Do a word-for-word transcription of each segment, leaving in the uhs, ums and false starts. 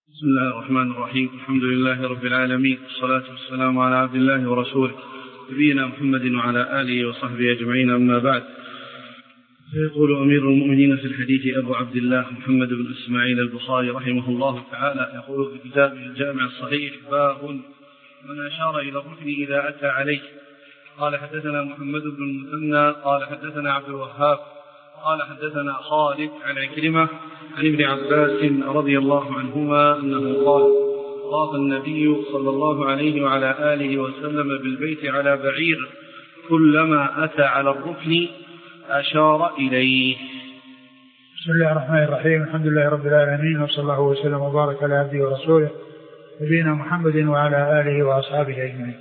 بسم الله الرحمن الرحيم. الحمد لله رب العالمين، والصلاة والسلام على عبد الله ورسوله نبينا محمد وعلى آله وصحبه أجمعين، أما بعد. فيقول أمير المؤمنين في الحديث أبو عبد الله محمد بن إسماعيل البخاري رحمه الله تعالى، يقول في كتابه الجامع الصحيح: باب من أشار إلى الركن إذا أتى عليه. قال حدثنا محمد بن المثنى قال حدثنا عبد الوهاب قال حدثنا خالد عن عكرمة عن ابن عباس رضي الله عنهما أنه قال: طاف النبي صلى الله عليه وعلى آله وسلم بالبيت على بعير، كلما أتى على الركن أشار إليه. بسم الله الرحمن الرحيم. الحمد لله رب العالمين، وصلى الله وسلم وبارك على عبده ورسوله نبينا محمد وعلى آله وأصحابه أجمعين.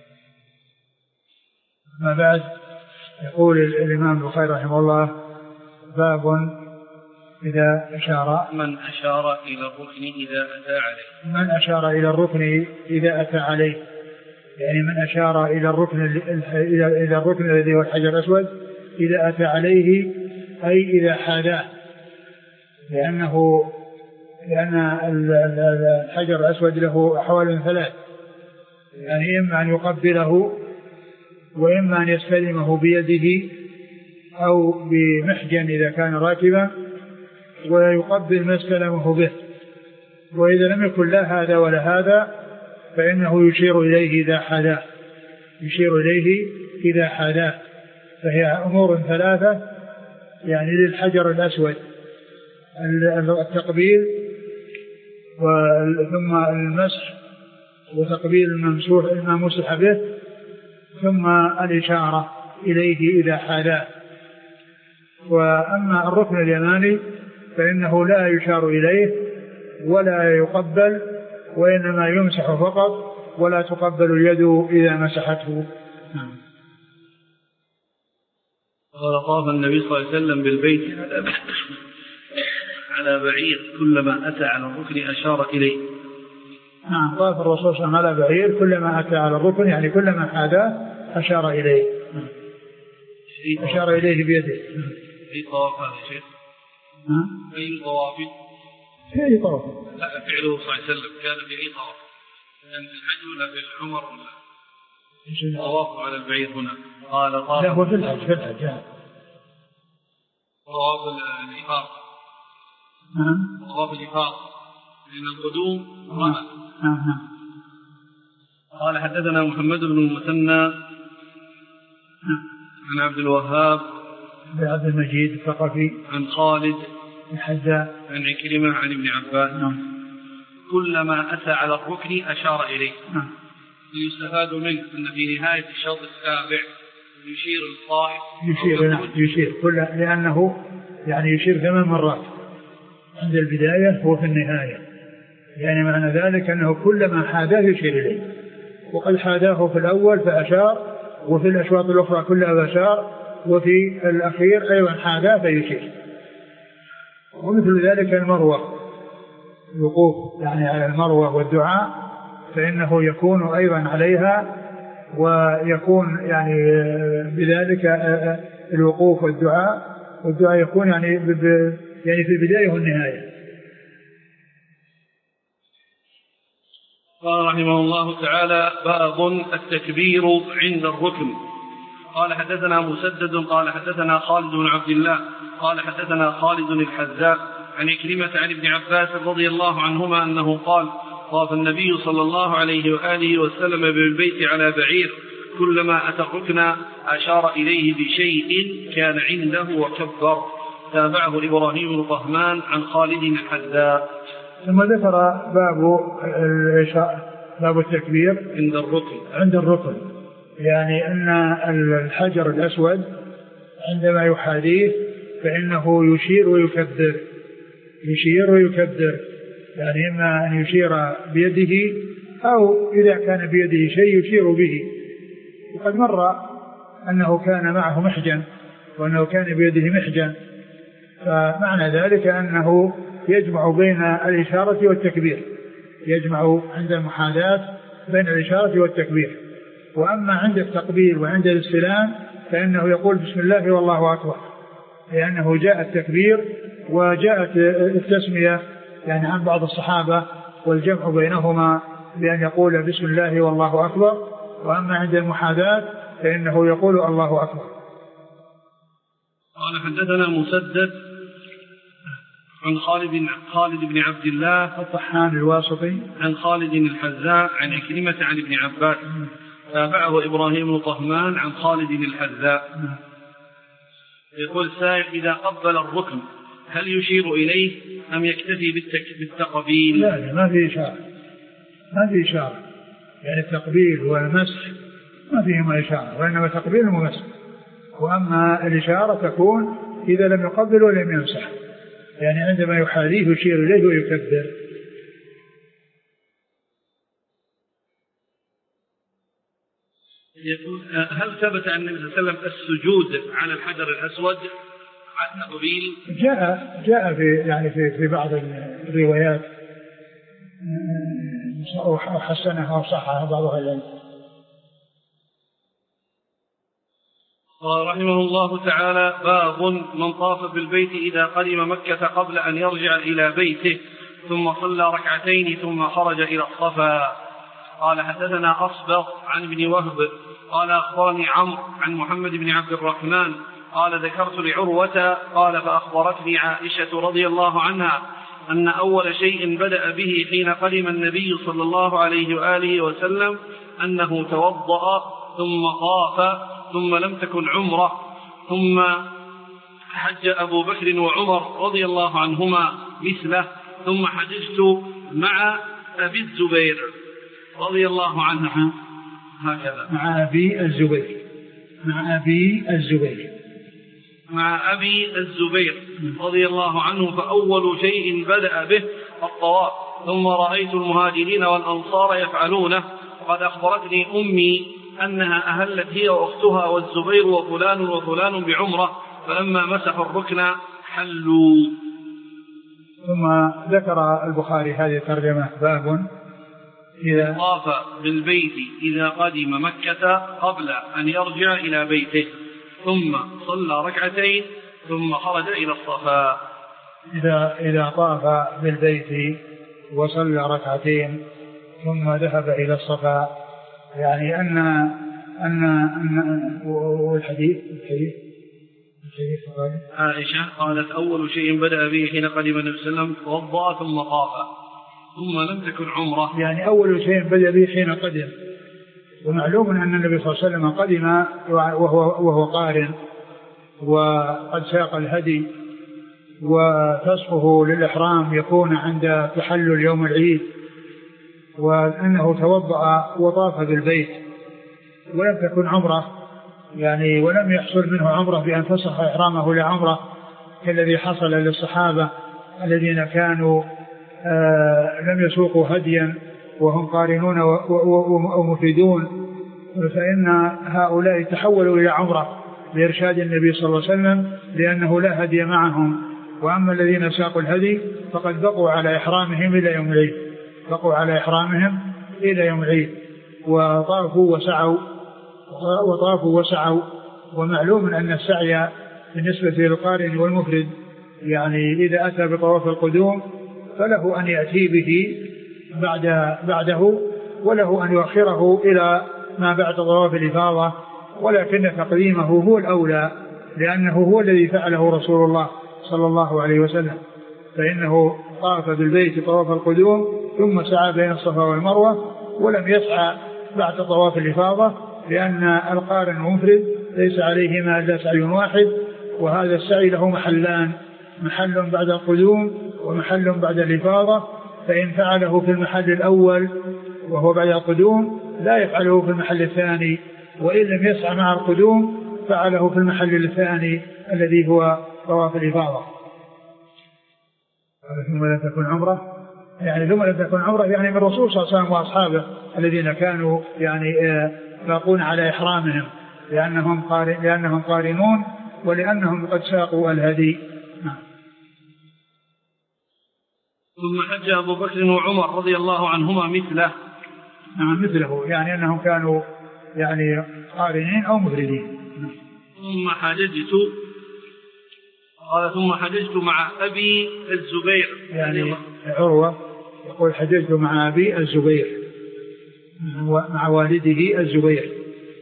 ما بعد، يقول الإمام البخاري رحمه الله: باب إذا أشار من أشار إلى الركن إذا أتى عليه. من أشار إلى الركن إذا أتى عليه، يعني من أشار إلى الركن إلى الركن الذي هو الحجر الأسود إذا أتى عليه، أي إذا حاذاه، لأنه لأن الحجر الأسود له أحوال ثلاث، يعني إما أن يقبله، وإما أن يستلمه بيده أو بمحجن إذا كان راكبا، ويقبل ما استلمه به. وإذا لم يكن لا هذا ولا هذا فإنه يشير إليه إذا حاذاه، يشير إليه إذا حاذاه. فهي أمور ثلاثة يعني للحجر الأسود: التقبيل، ثم المسح وتقبيل الممسوح ما مسح به، ثم الإشارة إليه إذا حاذاه. وأما الركن اليماني فإنه لا يشار إليه ولا يقبل، وإنما يمسح فقط، ولا تقبل اليد إذا مسحته. قال: طاف النبي صلى الله عليه وسلم بالبيت على بعير، كلما أتى على الركن أشار إليه. نعم، طاف الرسول صلى الله عليه وسلم على بعير كلما أتى على الركن، يعني كلما حاذاه أشار إليه، أشار إليه بيده. أي طواف هذا يا شيخ؟ أي طواف؟ في أي طواف؟ لا، فعله صلى الله عليه وسلم كان في أي طواف؟ كان في الحج ولا في العمر ولا طواف على البعير هنا؟ قال: طاف. لا، هو في الحج، في الحج طواف الإفاضة. نعم، طواف الإفاضة من القدوم. نعم نعم. قال: حدثنا محمد بن المثنى عن عبد الوهاب بن عبد المجيد الثقفي عن خالد الحذاء عن عكرمة عن ابن عباس: نعم. كلما أتى على الركن أشار إليه. نعم. يستفاد منه أن في نهاية الشوط السابع يشير الطائف، يشير نعم يشير كل لأنه يعني يشير ثمان مرات عند البداية وفي النهاية، يعني معنى ذلك أنه كلما حاذاه يشير إليه، وقد حاذاه في الأول فأشار، وفي الأشواط الأخرى كلها أشار، وفي الأخير أيضا حاذاه فيشير. ومثل ذلك المروة، الوقوف يعني على المروة والدعاء، فإنه يكون أيضا عليها، ويكون يعني بذلك الوقوف والدعاء والدعاء يكون يعني يعني في البداية والنهاية. قال رحمه الله تعالى: باب التكبير عند الركن. قال: حدثنا مسدد قال حدثنا خالد بن عبد الله قال حدثنا خالد الحذاء عن عكرمة عن ابن عباس رضي الله عنهما أنه قال: طاف النبي صلى الله عليه وآله وسلم بالبيت على بعير، كلما أتى الركن أشار إليه بشيء كان عنده وكبر. تابعه إبراهيم بن طهمان عن خالد الحذاء. ثم ذكر باب باب التكبير عند الركن عند الركن يعني أن الحجر الأسود عندما يحاذيه فإنه يشير ويكبر، يشير ويكبر، يعني إما أن يشير بيده، أو إذا كان بيده شيء يشير به. وقد مر أنه كان معه محجن، وأنه كان بيده محجن، فمعنى ذلك أنه يجمع بين الإشارة والتكبير، يجمع عند المحاذاة بين الإشارة والتكبير. وأما عند التقبيل وعند الاستلام فإنه يقول بسم الله والله أكبر، لأنه جاء التكبير وجاءت التسمية يعني عن بعض الصحابة والجمع بينهما بأن يقول بسم الله والله أكبر، وأما عند المحاذاة فإنه يقول الله أكبر. قال حدثنا مسدد عن خالد بن خالد بن عبد الله الطحان الواسطي عن خالد الحذاء عن عكرمة عن ابن عباس تابعه إبراهيم بن طهمان عن خالد الحذاء. يقول السائل: إذا قبل الركن هل يشير إليه أم يكتفي بالتقبيل؟ لا لا، ما في إشارة، ما في إشارة، يعني التقبيل والمسح ما فيهما إشارة، وإنما تقبيل ومسح. وأما الإشارة تكون إذا لم يقبل ولم يمسح، يعني عندما يحاذيه يشير إليه ويكبر. يقول: هل ثبت أن النبي صلى الله عليه وسلم السجود على الحجر الأسود على التقبيل؟ جاء جاء في يعني في في بعض الروايات وحسنها وصحها بعض أهل العلم. قال رحمه الله تعالى: باب من طاف بالبيت إذا قدم مكة قبل أن يرجع إلى بيته ثم صلى ركعتين ثم خرج إلى الصفا. قال حدثنا أصبغ عن ابن وهب قال أخبرني عمرو عن محمد بن عبد الرحمن قال ذكرت لعروة قال فأخبرتني عائشة رضي الله عنها أن أول شيء بدأ به حين قدم النبي صلى الله عليه وآله وسلم أنه توضأ ثم طاف ثم لم تكن عمره، ثم حج أبو بكر وعمر رضي الله عنهما مثله، ثم حججت مع أبي الزبير رضي الله عنه هكذا. مع أبي الزبير مع أبي الزبير مع أبي الزبير رضي الله عنه. فأول شيء بدأ به الطواف، ثم رأيت المهاجرين والأنصار يفعلونه، وقد أخبرتني أمي أنها أهلت هي وأختها والزبير وفلان وفلان بعمرة، فلما مسحوا الركن حلوا. ثم ذكر البخاري هذه الترجمة: باب إذا طاف بالبيت إذا قدم مكة قبل أن يرجع إلى بيته ثم صلى ركعتين ثم خرج إلى الصفا. إذا إذا طاف بالبيت وصلى ركعتين ثم ذهب إلى الصفا، يعني أن أن أن والحديث الحديث الحديث عائشة قالت: أول شيء بدأ به حين قدم النبي صلى الله عليه وسلم توضأ ثم طاف ثم لم تكن عمره. يعني أول شيء بدأ به حين قدم، ومعلوم أن النبي صلى الله عليه وسلم قدم وهو وهو قارن وقد ساق الهدي، وفسخه للإحرام يكون عند تحلل يوم العيد، وأنه توضأ وطاف بالبيت ولم تكن عمره، يعني ولم يحصل منه عمره بأن فسخ إحرامه لعمره كالذي حصل للصحابة الذين كانوا آه لم يسوقوا هديا وهم قارنون ومفيدون، فإن هؤلاء تحولوا إلى عمره بإرشاد النبي صلى الله عليه وسلم لأنه لا هدي معهم. وأما الذين ساقوا الهدي فقد بقوا على إحرامهم إلى يوم العيد بقوا على إحرامهم إلى يوم العيد وطافوا وسعوا وطافوا وسعوا. ومعلوم أن السعي بالنسبة للقارن والمفرد، يعني إذا أتى بطواف القدوم فله أن يأتي به بعد بعده، وله أن يؤخره إلى ما بعد طواف الإفاضة، ولكن تقديمه هو الأولى لأنه هو الذي فعله رسول الله صلى الله عليه وسلم، فإنه طاف بالبيت طواف القدوم ثم سعى بين الصفا والمروة، ولم يسعى بعد طواف الإفاضة، لأن القارن المفرد ليس عليهما إلا سعي واحد، وهذا السعي له محلان: محل بعد القدوم ومحل بعد الإفاضة. فإن فعله في المحل الأول وهو بعد القدوم لا يفعله في المحل الثاني، وإن لم يسعى مع القدوم فعله في المحل الثاني الذي هو طواف الإفاضة. ثم لم تكن عمره، يعني ثم لم تكن عمره يعني من الرسول صلى الله عليه وسلم وأصحابه الذين كانوا يعني باقون على إحرامهم لأنهم قارن لأنهم قارنون ولأنهم قد ساقوا الهدي. ثم حج أبو بكر وعمر رضي الله عنهما مثله. نعم مثله، يعني أنهم كانوا يعني قارنين أو مفردين. ثم حججت قال ثم حججت مع أبي الزبير يعني عروة يقول حججت مع أبي الزبير مع والده الزبير.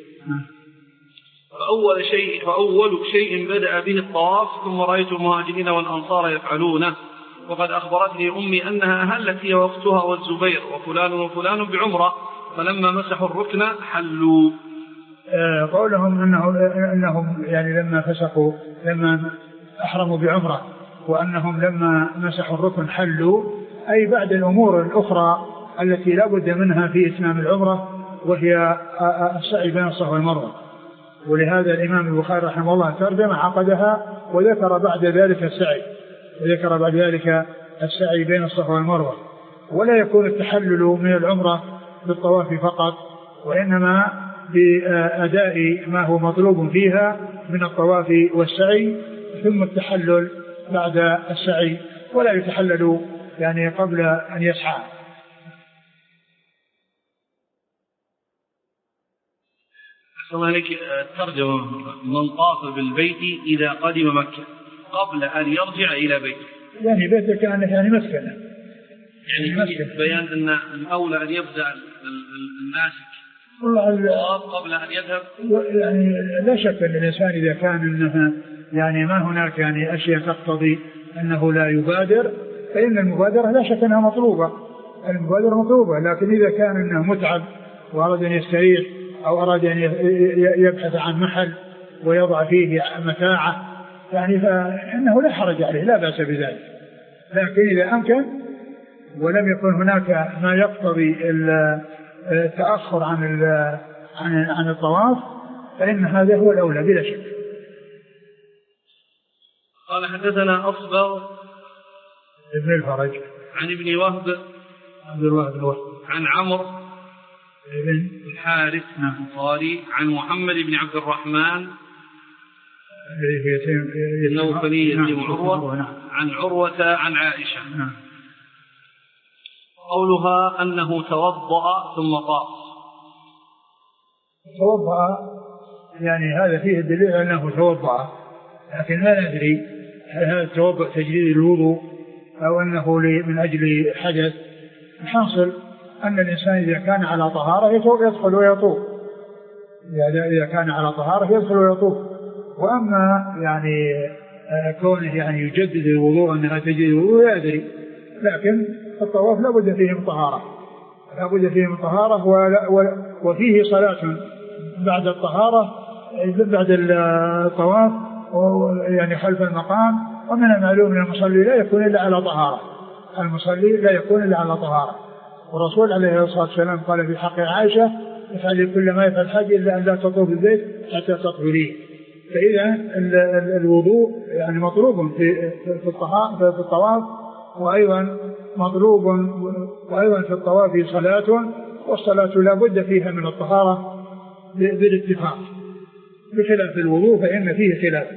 فأول شيء, فأول شيء بدأ به الطواف ثم رأيت المهاجرين والأنصار يفعلونه، وقد أخبرتني أمي أنها أهلت هي وأختها والزبير وفلان وفلان بعمرة، فلما مسحوا الركن حلوا. قولهم أنه أنهم يعني لما فسقوا لما أحرموا بعمرة وأنهم لما مسحوا الركن حلوا، أي بعد الأمور الأخرى التي لا بد منها في إتمام العمرة، وهي السعي بين الصفا والمروة. ولهذا الإمام البخاري رحمه الله ترجم عقدها وذكر بعد ذلك السعي وذكر بعد ذلك السعي بين الصفا والمروة. ولا يكون التحلل من العمرة بالطواف فقط، وإنما بأداء ما هو مطلوب فيها من الطواف والسعي، ثم التحلل بعد السعي، ولا يتحلل يعني قبل أن يسعى. الله عليك ترجمة من طاف بالبيت إذا قدم مكة قبل أن يرجع إلى بيته، يعني بيته كان يعني مسكنه، يعني مسكن بيان أن الأولى أن يبدأ الناسك والله قبل أن يذهب. يعني لا شك أن الإنسان إذا كان إنها يعني ما هناك يعني أشياء تقتضي أنه لا يبادر، فإن المبادرة لا شك أنها مطلوبة، المبادرة مطلوبة. لكن إذا كان إنه متعب وأراد أن يستريح أو أراد أن يبحث عن محل ويضع فيه متاعه يعني فإنه لا حرج عليه، لا بأس بذلك. لكن إذا أمكن ولم يكن هناك ما يقتضي التأخر عن عن عن الطواف فإن هذا هو الأولى بلا شك. قال حدثنا أصبغ ابن الفرج عن ابن وهب عبد الوهاب بن وهب عن عمرو بن الحارث الأنصاري عن محمد بن عبد الرحمن النوفلي بن عروة عن عروة عن عائشة قولها أنه توضأ ثم طاف. توضأ يعني هذا فيه الدليل أنه توضأ، لكن لا ندري هل هذا التوضأ تجديد الوضوء أو أنه من أجل حدث. الحاصل أن الإنسان إذا كان على طهارة يدخل ويطوف، إذا كان على طهارة يدخل ويطوف. وأما يعني كونه يعني يجدد الوضوء أنها تجديد الوضوء لا أدري، لكن الطواف لا بد فيه من طهارة، لا بد فيه من طهارة، وفيه صلاة بعد الطهارة بعد الطواف يعني خلف المقام. ومن المعلوم أن المصلي لا يكون إلا على طهارة، المصلي لا يكون إلا على طهارة. والرسول عليه الصلاة والسلام قال في حق عائشة افعلي كل ما يفعل الحج إلا أن لا تطوف البيت حتى تطهريه. فإذا الوضوء يعني مطلوب في في الطواف، وأيضا مطلوب وأيضا في الطواف صلاة، والصلاة لا بد فيها من الطهارة بالاتفاق، بخلاف الوضوء فإن فيه خلاف.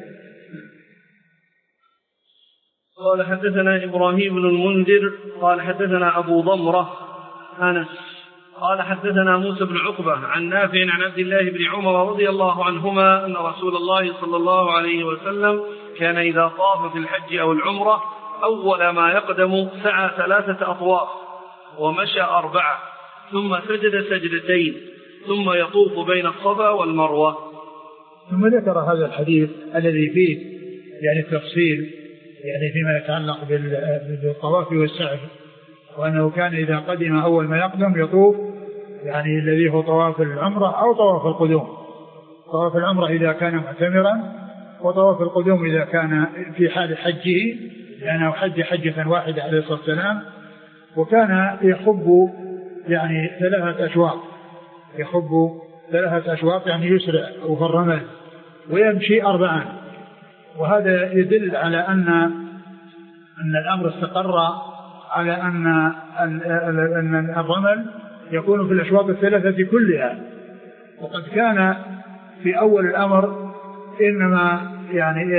قال حدثنا إبراهيم بن المنذر قال حدثنا أبو ضمرة أنس قال حدثنا موسى بن عقبة عن نافع عن عبد الله بن عمر رضي الله عنهما أن رسول الله صلى الله عليه وسلم كان إذا طاف في الحج أو العمرة أول ما يقدم سعى ثلاثة أطواف ومشى أربعة ثم سجد سجدتين ثم يطوف بين الصفا والمروة. ثم ذكر هذا الحديث الذي فيه يعني التفصيل يعني فيما يتعلق بالطواف والسعي، وأنه كان إذا قدم أول ما يقدم يطوف يعني الذي هو طواف العمرة أو طواف القدوم. طواف العمرة إذا كان معتمرا، وطواف القدوم إذا كان في حال حجه لأنه حج حجة واحدة عليه الصلاة والسلام. وكان يخب يعني ثلاثة أشواط، يخب ثلاثة أشواط يعني يسرع وفي الرمل، ويمشي أربعا. وهذا يدل على أن أن الأمر استقر على أن أن الرمل يكون في الأشواط الثلاثة كلها. وقد كان في أول الأمر إنما يعني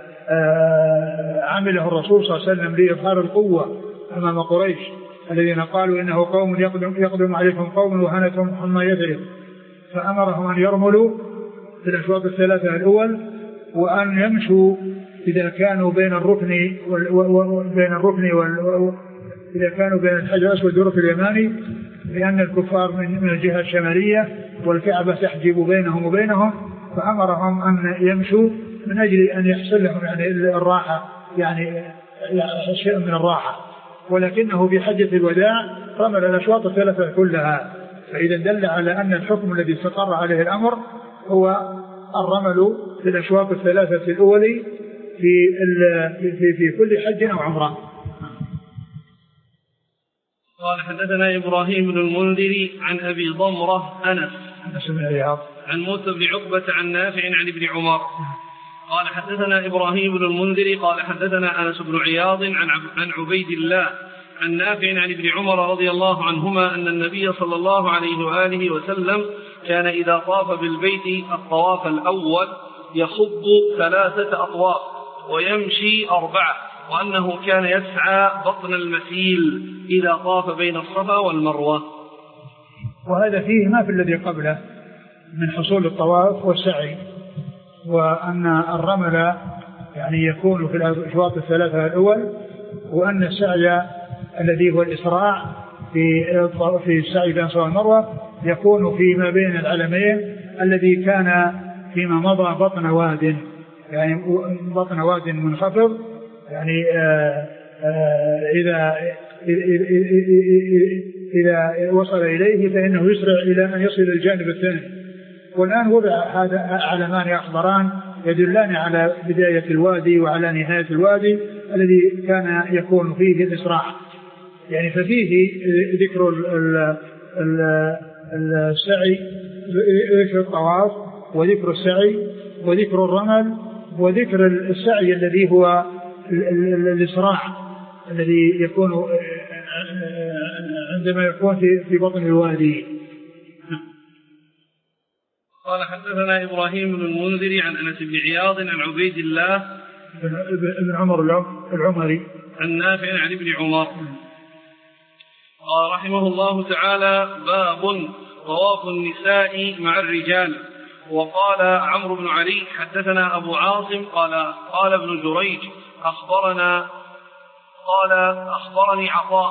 عمله الرسول صلى الله عليه وسلم لإظهار القوة أمام قريش الذين قالوا إنه قوم يقدم, يقدم عليكم قوم وهنتهم حمى يثرب، فأمرهم أن يرملوا في الأشواط الثلاثة الأول، وأن يمشوا إذا كانوا بين الركن وال بين الركن وال إذا كانوا بين الحجر الأسود والركن اليماني، لأن الكفار من الجهة الشمالية والكعبة تحجب بينهم وبينهم، فأمرهم أن يمشوا من أجل أن يحصل لهم يعني الراحة، يعني شيء من الراحة. ولكنه في حجة الوداع رمل الأشواط الثلاثة كلها، فإذا دل على أن الحكم الذي استقر عليه الأمر هو الرمل في الأشواط الثلاثة الأول في, في, في كل حج أو عمرة. قال حدثنا إبراهيم بن المنذر عن أبي ضمرة أنس عن موسى بن عقبة عن نافع عن ابن عمر قال حدثنا إبراهيم بن المنذر قال حدثنا أنس بن عياض عن عن عبيد الله عن نافع عن ابن عمر رضي الله عنهما أن النبي صلى الله عليه وآله وسلم كان إذا طاف بالبيت الطواف الأول يخض ثلاثة أطواف ويمشي أربعة، وأنه كان يسعى بطن المسيل إذا طاف بين الصفا والمروة. وهذا فيه ما في الذي قبله من حصول الطواف والسعي، وأن الرمل يعني يكون في الأشواط الثلاثة الأول، وأن السعي الذي هو الإسراع في في السعي بين الصفا والمروة يكون فيما بين العلمين الذي كان فيما مضى بطن واد، يعني بطن واد منخفض، يعني آآ آآ إذا إذا وصل إليه فإنه يسرع إلى أن يصل الجانب الثاني. والآن وضع هذا علمان أخضران يدلان على بداية الوادي وعلى نهاية الوادي الذي كان يكون فيه الإسراع، يعني ففيه ذكر السعي، ذكر الطواف وذكر السعي وذكر الرمل وذكر السعي الذي هو الإسراع الذي يكون عندما يكون في بطن الوادي. قال حدثنا إبراهيم بن المنذر عن أنس بن عياض عن عبيد الله بن عمر العمري عن نافع عن ابن عمر قال رحمه الله تعالى: باب طواف النساء مع الرجال. وقال عمرو بن علي حدثنا أبو عاصم قال قال ابن جريج أخبرنا قال أخبرني عطاء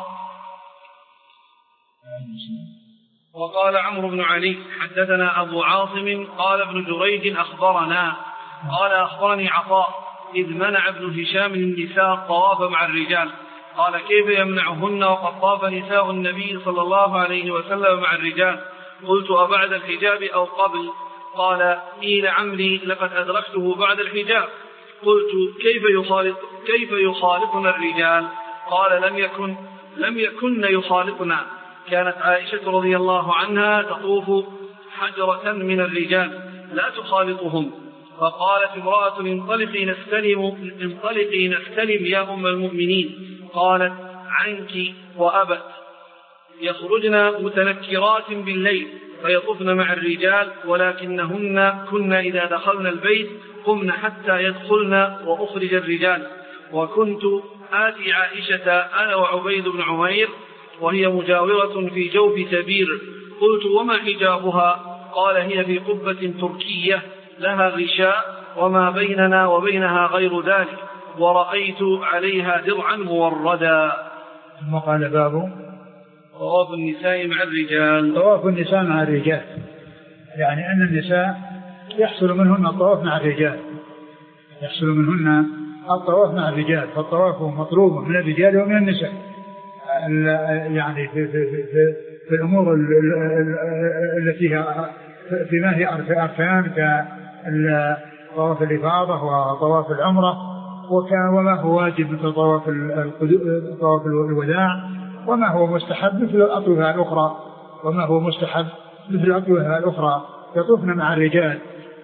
وقال عمرو بن علي حدثنا أبو عاصم قال ابن جريج أخبرنا قال أخبرني عطاء إذ منع ابن هشام النساء الطواف مع الرجال. قال: كيف يمنعهن وقد طاف نساء النبي صلى الله عليه وسلم مع الرجال؟ قلت: أبعد الحجاب أو قبل؟ قال: قيل عمري لقد أدركته بعد الحجاب. قلت: كيف يخالط كيف يخالطنا الرجال؟ قال: لم يكن لم يكن يخالطنا. كانت عائشة رضي الله عنها تطوف حجرة من الرجال لا تخالطهم، فقالت امرأة: انطلقي نستلم انطلقي نستلم يا أم المؤمنين. قالت: عنك وأبت. يخرجن متنكرات بالليل فيطفن مع الرجال، ولكنهن كن إذا دخلن البيت قمن حتى يدخلن وأخرج الرجال. وكنت آتي عائشة أنا وعبيد بن عمير وهي مجاورة في جوف سبير. قلت: وما حجابها؟ قال: هي في قبة تركية لها غشاء وما بيننا وبينها غير ذلك، ورأيت عليها درعا موردا. ثم قال: باب طواف النساء مع الرجال. طواف النساء مع الرجال، يعني أن النساء يحصل منهن الطواف مع الرجال، يحصل منهن الطواف مع الرجال، فالطواف مطلوب من الرجال ومن النساء، يعني في, في, في, في الأمور التي فيما هي أركان كطواف الإفاضة وطواف العمرة، وما هو واجب مثل طواف الوداع، وما هو مستحب مثل الأطوفة الأخرى وما هو مستحب مثل الأطوفة الأخرى يطوفن مع الرجال،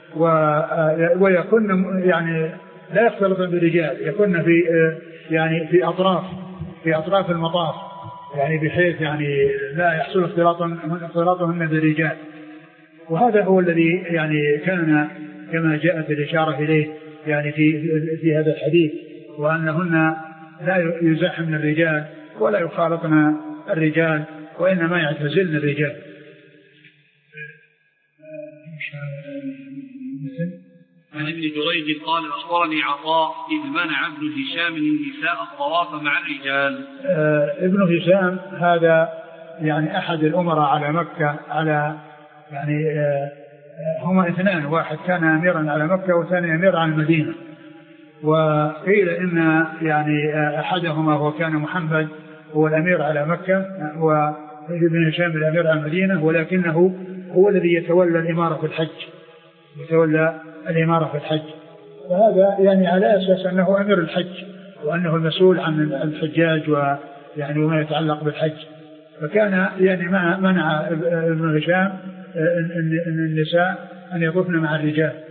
ويكون يعني لا يختلطن بالرجال، يكون في يعني في أطراف في أطراف المطاف، يعني بحيث يعني لا يحصل اختلاطهن بالرجال. وهذا هو الذي يعني كان كما جاءت الإشارة إليه يعني في في هذا الحديث، وأنهن لا يزاحمن الرجال ولا يخالطن الرجال، وإنما يعتزلن الرجال. عن ابن جريج قال أخبرني عطاء إذ منع ابن هشام النساء الطواف مع الرجال. آه ابن هشام هذا يعني أحد الأمراء على مكة، على يعني آه هما اثنان، واحد كان أميرا على مكة والثاني أمير على المدينة. وقيل إن يعني أحدهما هو كان محمد هو الأمير على مكة وابن هشام الأمير على المدينة، ولكنه هو الذي يتولى الإمارة في الحج يتولى الإمارة في الحج. فهذا يعني على أساس أنه أمير الحج وأنه المسؤول عن الحجاج ويعني وما يتعلق بالحج. فكان يعني منع ابن هشام النساء أن يطوفن مع الرجال.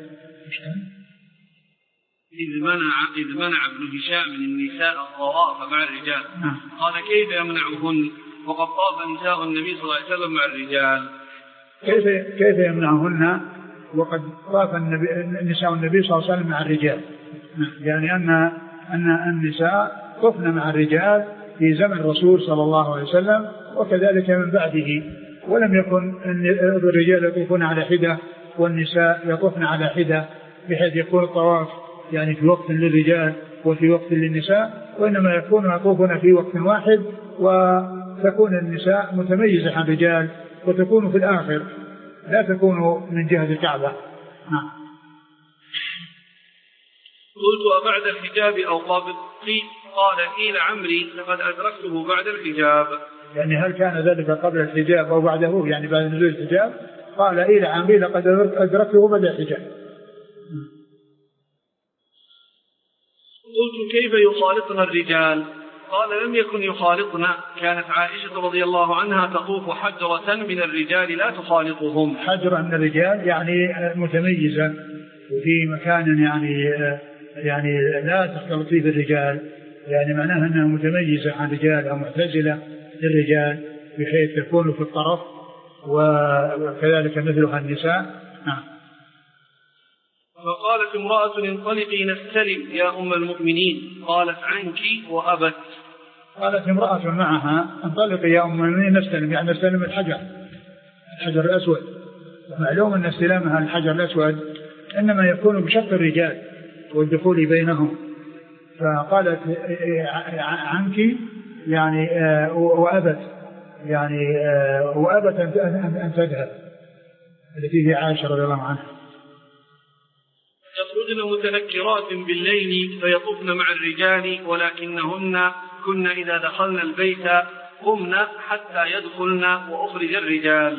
إذ منع إذ منع ابن هشام النساء الطواف مع الرجال. قال كيف يمنعهن وقد طاف نساء النبي صلى الله عليه وسلم مع الرجال؟ كيف كيف يمنعهن وقد طاف النبي نساء النبي صلى الله عليه وسلم مع الرجال؟ يعني أن أن النساء طفن مع الرجال في زمن الرسول صلى الله عليه وسلم وكذلك من بعده، ولم يكن الرجال يطوفون على حدة والنساء يطوفن على حدة بحيث يكون الطواف يعني في وقت للرجال وفي وقت للنساء، وإنما يكون يطوفون في وقت واحد وتكون النساء متميزة عن الرجال وتكون في الآخر لا تكون من جهة الكعبة. نعم. قلت أبعد الحجاب أو قبل؟ قال قيل عمري لقد أدركته بعد الحجاب. يعني هل كان ذلك قبل الحجاب أو بعده، يعني بعد نزول الحجاب؟ قال إلى عمري لقد أدركته بعد الحجاب. قلت كيف يخالطنا الرجال؟ قال لم يكن يخالطنا، كانت عائشة رضي الله عنها تطوف حجرة من الرجال لا تخالطهم. حجرة من الرجال يعني متميزة وفي مكان يعني يعني لا تختلط فيه الرجال، يعني معناها أنها متميزة عن الرجال أو معتزلة للرجال بحيث تكون في الطرف وكذلك مثلها النساء. نعم. فقالت امرأة انطلقي نستلم يا أم المؤمنين، قالت عنك وأبت. قالت امرأة معها انطلقي يا أم المؤمنين نستلم، يعني نستلم الحجر الحجر الأسود. معلوم أن استلامها الحجر الأسود إنما يكون بشق الرجال والدخول بينهم، فقالت عنك يعني وأبت يعني وأبت أن تذهب، التي هي عائشة رضي الله عنها. يخرجن متنكرات بالليل فيطفن مع الرجال ولكنهن كن إذا دخلن البيت قمن حتى يدخلن وأخرج الرجال.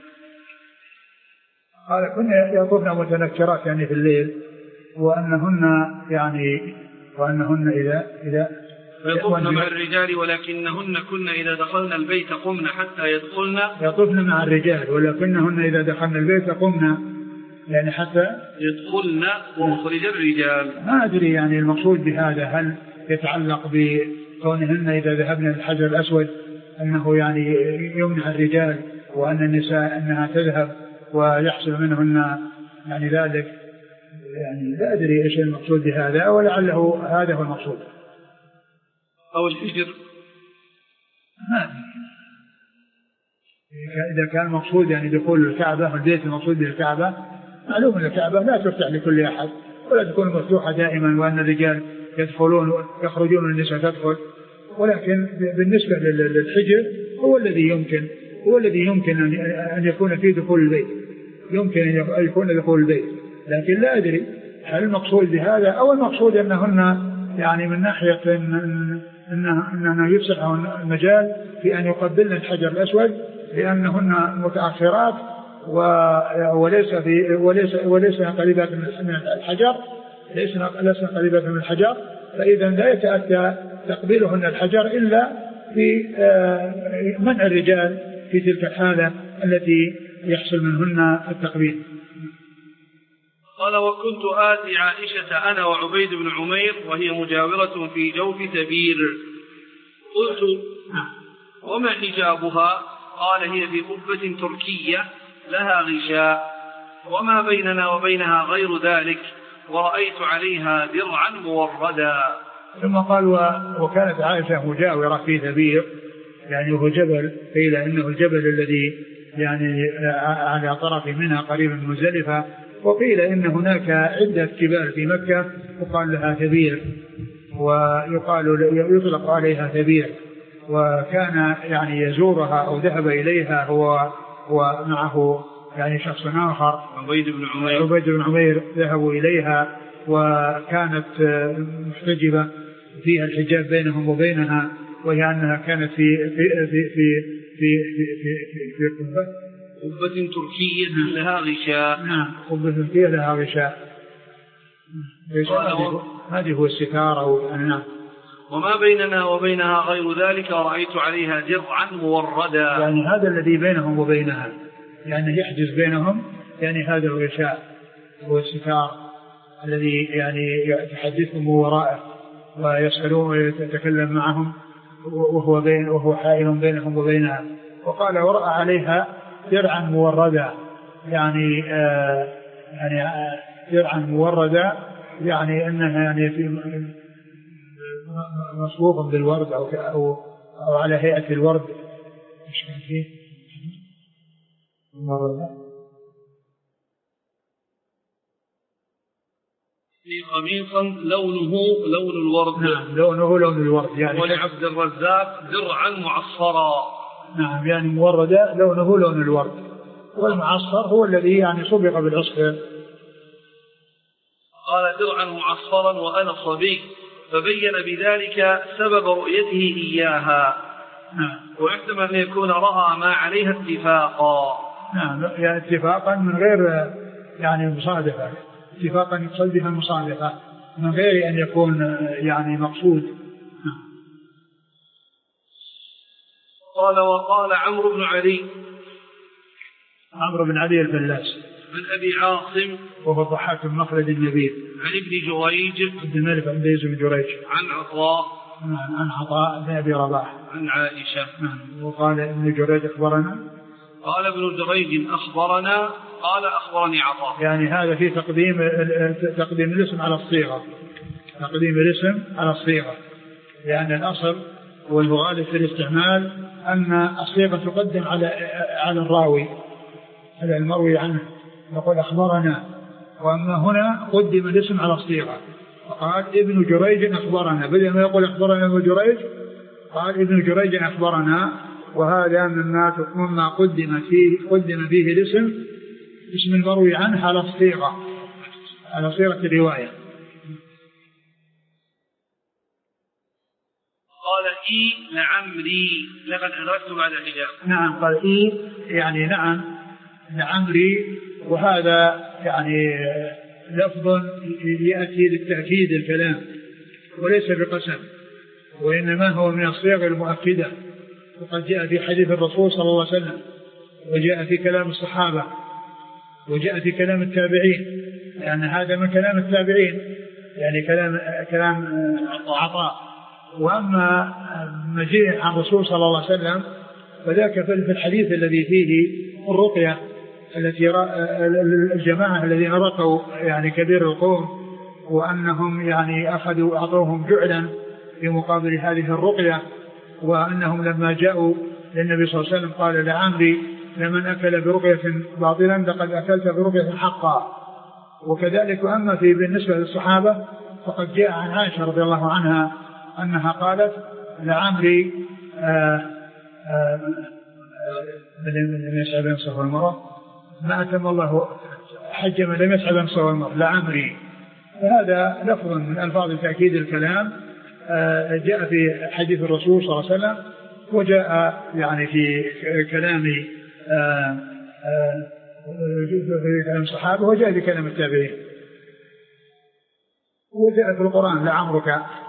قال كن يطفن متنكرات يعني في الليل، وأنهن يعني وأنهن إذا إذا فيطفن مع الرجال ولكنهن كن إذا دخلن البيت قمن حتى يدخلن. يطفن مع الرجال ولكنهن إذا دخلن البيت قمن يعني حتى يدخلن وأخرج الرجال. ما أدري يعني المقصود بهذا هل يتعلق بكونهن إذا ذهبن الحجر الأسود أنه يعني يمنع الرجال وأن النساء أنها تذهب ويحصل منهن يعني ذلك، يعني لا أدري إيش المقصود بهذا، ولعله هذا هو المقصود أو الحجر. إذا كان المقصود يعني دخول الكعبة والبيت المقصود بالكعبة، معلوم أن الكعبة لا تفتح لكل أحد ولا تكون مفتوحة دائما وأن الرجال يدخلون يخرجون والنساء تدخل، ولكن بالنسبة للحجر هو الذي يمكن هو الذي يمكن أن يكون فيه دخول البيت، يمكن أن يكون دخول البيت، لكن لا أدري هل المقصود بهذا أو المقصود أنهن يعني من ناحية إن أنه يفسح المجال في أن يقبلن الحجر الأسود لأنهن متأخرات وليس في وليس وليس قريبات من الحجر ليس ليس قريبات من الحجر، فإذا لا يتأتى تقبيلهن الحجر إلا في منع الرجال في تلك الحالة التي يحصل منهن التقبيل. قال وكنت آتي عائشة أنا وعبيد بن عمير وهي مجاورة في جوف سبير. قلت وما حجابها؟ قال هي في قبة تركية لها غشاء وما بيننا وبينها غير ذلك، ورأيت عليها درعا موردا. ثم قال وكانت عائشة مجاورة في سبير، يعني هو جبل قيل إنه الجبل الذي يعني على طرف منها قريب من مزدلفة، وقيل إن هناك عدة جبال في مكة يقال لها ثبير، ويقال يطلق عليها ثبير، وكان يعني يزورها أو ذهب إليها هو ومعه يعني شخص آخر عبيد بن عمير عبيد بن عمير ذهبوا إليها، وكانت محتجبة فيها الحجاب بينهم وبينها، وهي أنها كانت في في في في في في في, في قبة قبة تركية لها غشاء. نعم قبة تركية لها غشاء. هذه هو الستار أو نعم. وما بيننا وبينها غير ذلك، ورأيت عليها درعا موردا. يعني هذا الذي بينهم وبينها، يعني يحجز بينهم، يعني هذا الغشاء هو الستار الذي يعني يتحدثهم وراءه ويسألون ويتكلم معهم وهو بين وهو حائل بينهم وبينها. وقال ورأى عليها درعا موردا، يعني آه يعني آه درعا موردا، يعني انها يعني في مصبوغ بالورد او او او على هيئة الورد. ايش كان فيه؟ في قميصا لونه لون الورد. نعم لونه لون الورد. يعني ولعبد الرزاق درعا معصرا. نعم يعني موردا لونه لون الورد، والمعصر هو الذي يعني صبغ بالعصفر. قال درعا معصرا وأنا صبي، فبين بذلك سبب رؤيته إياها. نعم. ويحتمل أن يكون رأى ما عليها اتفاقا. نعم يعني اتفاقا من غير يعني مصادفة، اتفاقا يقصد بها المصادفة من غير أن يكون يعني مقصود. نعم. قال وقال عمرو بن علي عمرو بن علي الفلاس عن أبي عاصم وهو ضحاك بن مخلد النبيل عن ابن جريج عبد الملك بن بيز بن جريج عن عطاء عن عطاء بن أبي رباح عن عائشة. وقال ابن جريج أخبرنا قال ابن جريج أخبرنا قال أخبرني عطاء. يعني هذا في تقديم تقديم الاسم على الصيغة، تقديم الاسم على الصيغة، لأن الأصل والغالب في الاستعمال أن الصيغة تقدم على على الراوي على المروي عنه، نقول أخبرنا، وأما هنا قدم الاسم على الصيغة، فقال ابن جريج أخبرنا، بدل ما يقول أخبرنا ابن جريج قال ابن جريج أخبرنا، وهذا مما مما قدم فيه قدم فيه الاسم اسم المروي عنه على الصيغة على صيغة الرواية. قال إي لعمري لقد أدركت بعد الحجاب. نعم قال إي يعني نعم لعمري، وهذا يعني لفظ يأتي للتأكيد الكلام وليس بقسم، وإنما هو من الصيغ المؤكدة، وقد جاء في حديث الرسول صلى الله عليه وسلم، وجاء في كلام الصحابة، وجاء في كلام التابعين، لأن يعني هذا من كلام التابعين، يعني كلام كلام عطاء. وأما مجيء عن الرسول صلى الله عليه وسلم فذاك في الحديث الذي فيه الرقية التي الجماعة الذين رقوا يعني كبير القوم، وأنهم يعني أخذوا أعطوهم جعلا في مقابل هذه الرقية، وأنهم لما جاءوا للنبي صلى الله عليه وسلم قال لعمري لمن أكل برقية باطلا لقد أكلت برقية حقا. وكذلك أما في بالنسبة للصحابة فقد جاء عن عائشة رضي الله عنها أنها قالت لعمري لم يسعى بين صفا والمروة ما أتم الله حج من لم يسعى بين صفا والمروة لعمري. فهذا لفظ من ألفاظ تأكيد الكلام جاء في حديث الرسول صلى الله عليه وسلم، وجاء يعني في كلام في كلام الصحابة، وجاء في كلام التابعين، وجاء في القرآن لعمرك.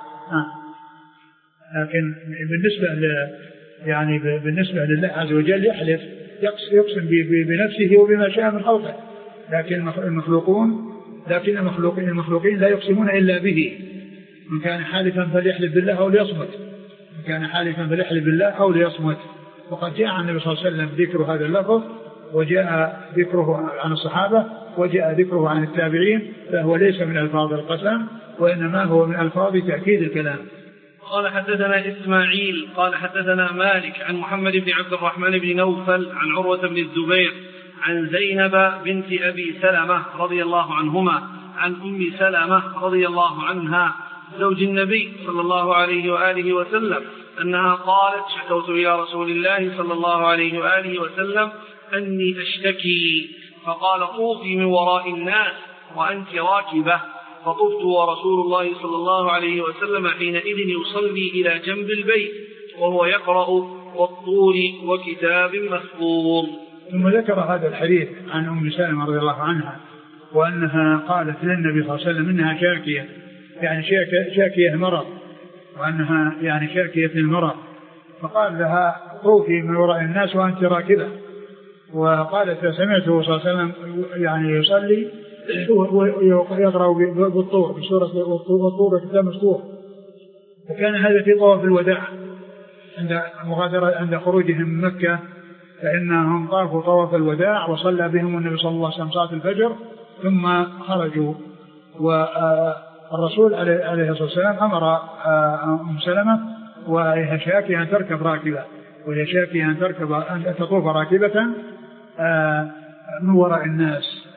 لكن بالنسبة ل يعني بالنسبة لله عز وجل يحلف يقسم بنفسه وبما شاء من خلقه، لكن المخلوقون لكن المخلوقين المخلوقين لا يقسمون إلا به. من كان حالفا فليحلف بالله أو ليصمت، من كان حالفا فليحلف بالله أو ليصمت. وقد جاء عن النبي صلى الله عليه وسلم ذكر هذا اللفظ، وجاء ذكره عن الصحابة، وجاء ذكره عن التابعين، فهو ليس من ألفاظ القسم، وإنما هو من ألفاظ تأكيد الكلام. قال حدثنا إسماعيل قال حدثنا مالك عن محمد بن عبد الرحمن بن نوفل عن عروة بن الزبير عن زينب بنت أبي سلمة رضي الله عنهما عن أم سلمة رضي الله عنها زوج النبي صلى الله عليه وآله وسلم أنها قالت شكوت إلى رسول الله صلى الله عليه وآله وسلم أني أشتكي فقال طوفي من وراء الناس وأنت راكبة، فطفت ورسول الله صلى الله عليه وسلم حينئذ يصلي إلى جنب البيت وهو يقرأ والطور وكتاب مسطور. ثم ذكر هذا الحديث عن أم سلمة رضي الله عنها وأنها قالت للنبي صلى الله عليه وسلم إنها شاكية، يعني شاكية مرض، وأنها يعني شاكية المرض، فقال لها طوفي من وراء الناس وأنت راكبة. وقالت سمعته صلى الله عليه وسلم يعني يصلي ويقرأ بالطور بسورة والطور وكتاب مسطور، وكان هذا في طواف الوداع عند مغادرة عند خروجهم من مكة، فإنهم طافوا طواف الوداع وصلى بهم النبي صلى الله عليه وسلم صلاة الفجر ثم خرجوا. والرسول عليه الصلاة والسلام أمر أم سلمة وهي شاكية أن تركب راكبة، وهي شاكية أن تركب أن تطوف راكبة من وراء الناس.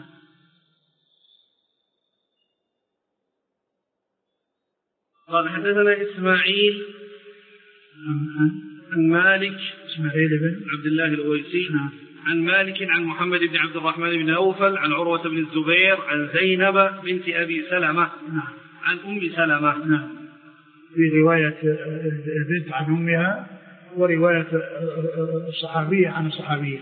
قال حدثنا إسماعيل عن مالك إسماعيل بن عبد الله الأويسي عن مالك عن محمد بن عبد الرحمن بن نوفل عن عروة بن الزبير عن زينب بنت أبي سلمة عن أم سلمة. في رواية البنت عن أمها ورواية الصحابية عن الصحابية.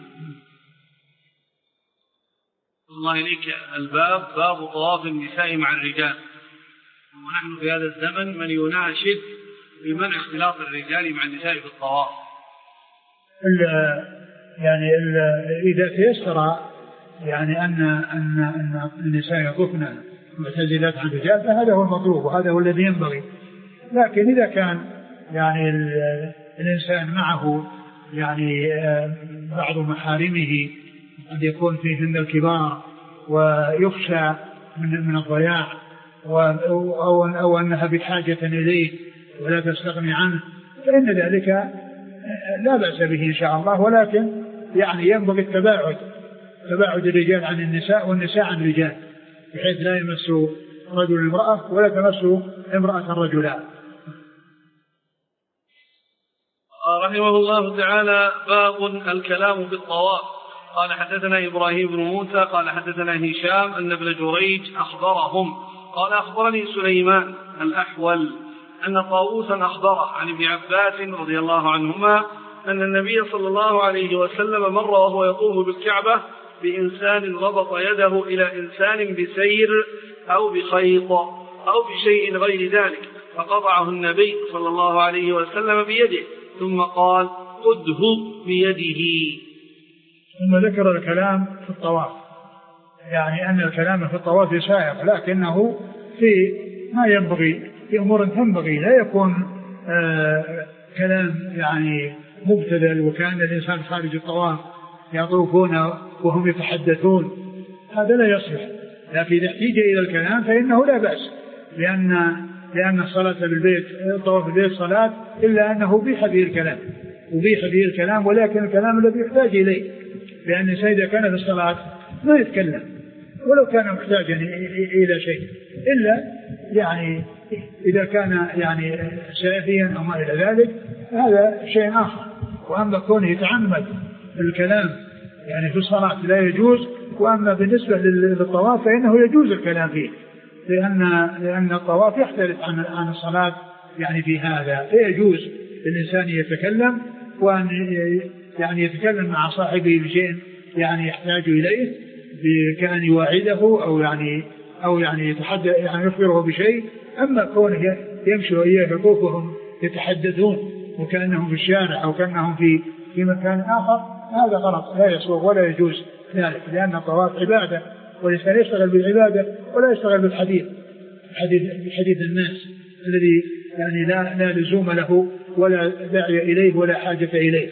الله إليك الباب باب طواف النساء مع الرجال، ونحن في هذا الزمن من يناشد بمنع اختلاط الرجال مع النساء في الطواف. يعني إذا تيسر يعني أن أن أن النساء يطوفن معتزلات عن الرجال فهذا هو المطلوب وهذا هو الذي ينبغي، لكن إذا كان يعني الإنسان معه يعني بعض محارمه قد يكون فيهن الكبار ويخشى من من الضياع أو أو أنها بحاجة إليه ولا تستغني عنه، فإن ذلك لا بأس به إن شاء الله، ولكن يعني ينبغي التباعد تباعد الرجال عن النساء والنساء عن الرجال، بحيث لا يمس رجل امرأة ولا تمس امرأة رجلان. رحمه الله تعالى باب الكلام في الطواف. قال حدثنا إبراهيم بن موسى قال حدثنا هشام أن ابن جريج أخبرهم قال أخبرني سليمان الأحول أن طاووسا أخبره عن ابن عباس رضي الله عنهما أن النبي صلى الله عليه وسلم مر وهو يطوف بالكعبة بإنسان ربط يده إلى إنسان بسير أو بخيط أو بشيء غير ذلك، فقطعه النبي صلى الله عليه وسلم بيده ثم قال خذه بيده. ثم ذكر الكلام في الطواف، يعني أن الكلام في الطواف سائغ، لكنه في ما ينبغي في أمور تنبغي، لا يكون آه كلام يعني مبتذل وكان الإنسان خارج الطواف يطوفون وهم يتحدثون، هذا لا يصلح. لكن إذا احتيج إلى الكلام فإنه لا بأس، لأن لأن الصلاة بالبيت الطواف بالبيت صلاة، إلا أنه بيح به الكلام وبيح به الكلام ولكن الكلام الذي يحتاج إليه، لأن الإنسان إذا كان في الصلاة ما يتكلم ولو كان محتاجا إلى شيء، إلا يعني إذا كان يعني سلفيا أو ما إلى ذلك هذا شيء آخر. وأما كونه يتعمد الكلام يعني في الصلاة لا يجوز، وأما بالنسبة للطواف فإنه يجوز الكلام فيه، لأن لأن الطواف يختلف عن عن الصلاة يعني في هذا، فيجوز للإنسان يتكلم وأن يعني يتكلم مع صاحبه بشيء يعني يحتاج إليه كأن يواعده أو يعني أو يعني يتحدث يعني يخبره بشيء. أما كونه يمشي وإياه يطوفهم يتحدثون وكأنهم في الشارع أو كأنهم في في مكان آخر، هذا غلط لا يصوغ ولا يجوز ذلك، لأن الطواف عبادة والإنسان يشتغل بالعبادة ولا يشتغل بالحديث حديث حديث الناس الذي يعني لا لا لزوم له ولا داعي إليه ولا حاجة إليه.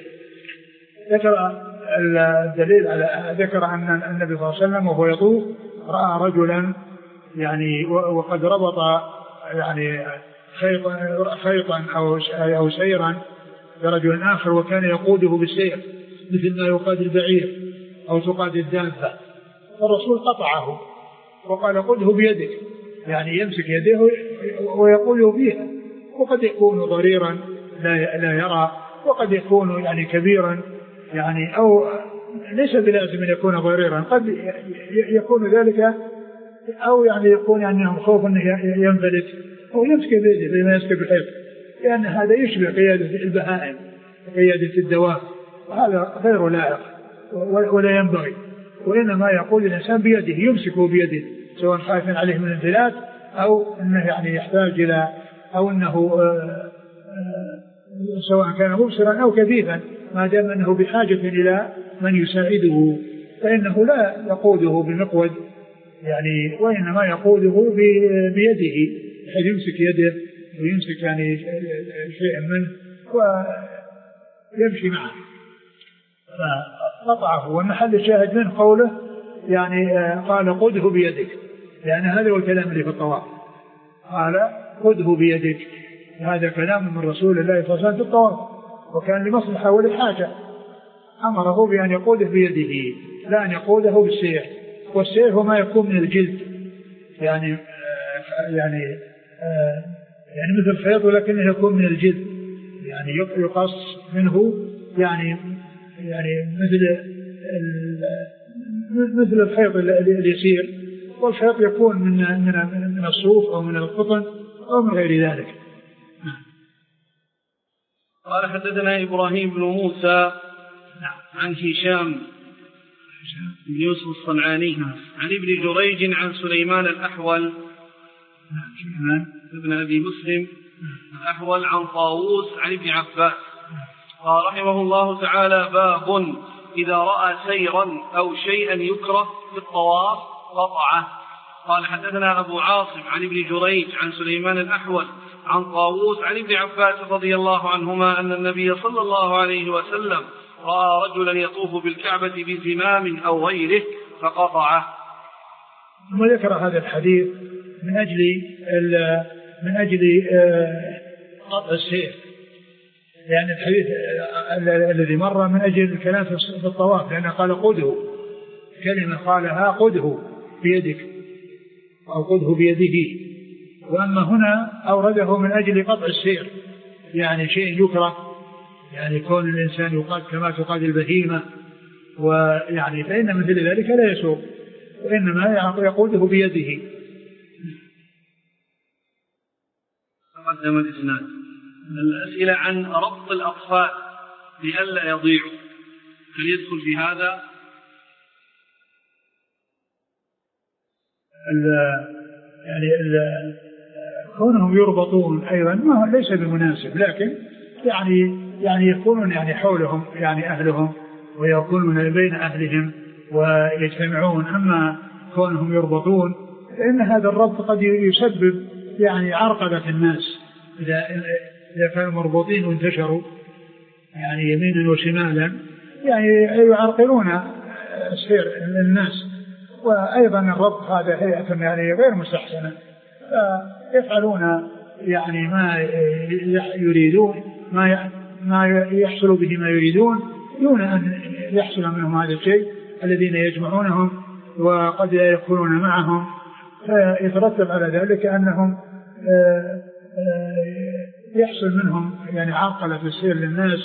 ذكر الدليل على ذكر أن النبي صلى الله عليه وسلم وهو يطوف رأى رجلا يعني وقد ربط يعني خيطا خيطا أو أو سيرا لرجل آخر وكان يقوده بالسير مثل ما يقاد البعير، أو تقاد الدابة، فالرسول قطعه وقال خذه بيدك، يعني يمسك يده ويقوله بها. وقد يكون ضريرا لا لا يرى، وقد يكون يعني كبيرا، يعني أو ليس بلازم أن يكون ضريرا، قد يكون ذلك، أو يعني يكون يعني خوف أنه ينفلت أو يمسك بيده فيما يمسك بالحيط، لأن هذا يشبه قيادة البهائم وقيادة الدواب، وهذا غير لائق ولا ينبغي. وإنما يقول الإنسان بيده، يمسكه بيده، سواء خايف عليه من انفلات أو أنه يعني يحتاج إلى، أو أنه آآ آآ سواء كان مبصرا أو كفيفا، ما دام أنه بحاجة إلى من يساعده، فإنه لا يقوده بمقود يعني، وإنما يقوده بيده، بحيث يمسك يده ويمسك يعني شيء منه ويمشي معه. فقطعه. والمحل الشاهد منه قوله يعني قال خذه بيدك، لأن هذا هو الكلام اللي في الطواف، قال خذه بيدك، هذا كلام من رسول الله صلى الله عليه وسلم في الطواف، وكان لمصلحة وللحاجة، أمره بأن يقوده بيده لا أن يقوده بالسيف. والسيف هو ما يكون من الجلد، يعني يعني يعني مثل الخيط ولكنه يكون من الجلد، يعني يقص منه يعني يعني مثل مثل الخيط اليسير، والخيط يكون من من من الصوف أو من القطن أو من غير ذلك. قال حدثنا إبراهيم بن موسى عن هشام بن يوسف الصنعاني عن ابن جريج عن سليمان الأحول ابن أبي مسلم الأحول عن طاووس عن ابن عباس قال رحمه الله تعالى: باب إذا رأى سيرا أو شيئا يكره في الطواف قطعه. قال حدثنا أبو عاصم عن ابن جريج عن سليمان الأحول عن طاووس عن ابن عباس رضي الله عنهما أن النبي صلى الله عليه وسلم رأى رجلا يطوف بالكعبة بزمام أو غيره فقطعه. ثم ذكر هذا الحديث من أجل من أجل قطع السير، يعني الحديث الذي مر من أجل الكلام في الطواف، لأنه قال خذه، كلمة قالها خذه بيدك أو خذه بيده، وأما هنا أورده من أجل قطع السير، يعني شيء يكره، يعني كون الإنسان يقاد كما تقاد البهيمة، ويعني فإن مثل ذلك لا يسوق، وإنما يقوده بيده. تقدم الإسناد. الأسئلة عن ربط الأطفال لئلا يضيعوا، هل يدخل في هذا؟ ال يعني ال كونهم يربطون أيضا ما ليس بمناسب، لكن يعني يعني يكونون يعني حولهم يعني أهلهم، ويكونون بين أهلهم ويجتمعون. أما كونهم يربطون فإن هذا الربط قد يسبب يعني عرقلة الناس، إذا إذا كانوا مربوطين وانتشروا يعني يمينا وشمالا يعني يعرقلون سير الناس. وأيضا الربط هذا هيئة يعني غير مستحسنة، فيفعلون يعني ما يريدون، ما ما يحصل به ما يريدون دون أن يحصل منهم هذا الشيء الذين يجمعونهم وقد لا يكونون معهم، فيترتب على ذلك أنهم يحصل منهم يعني عرقلة في السير للناس.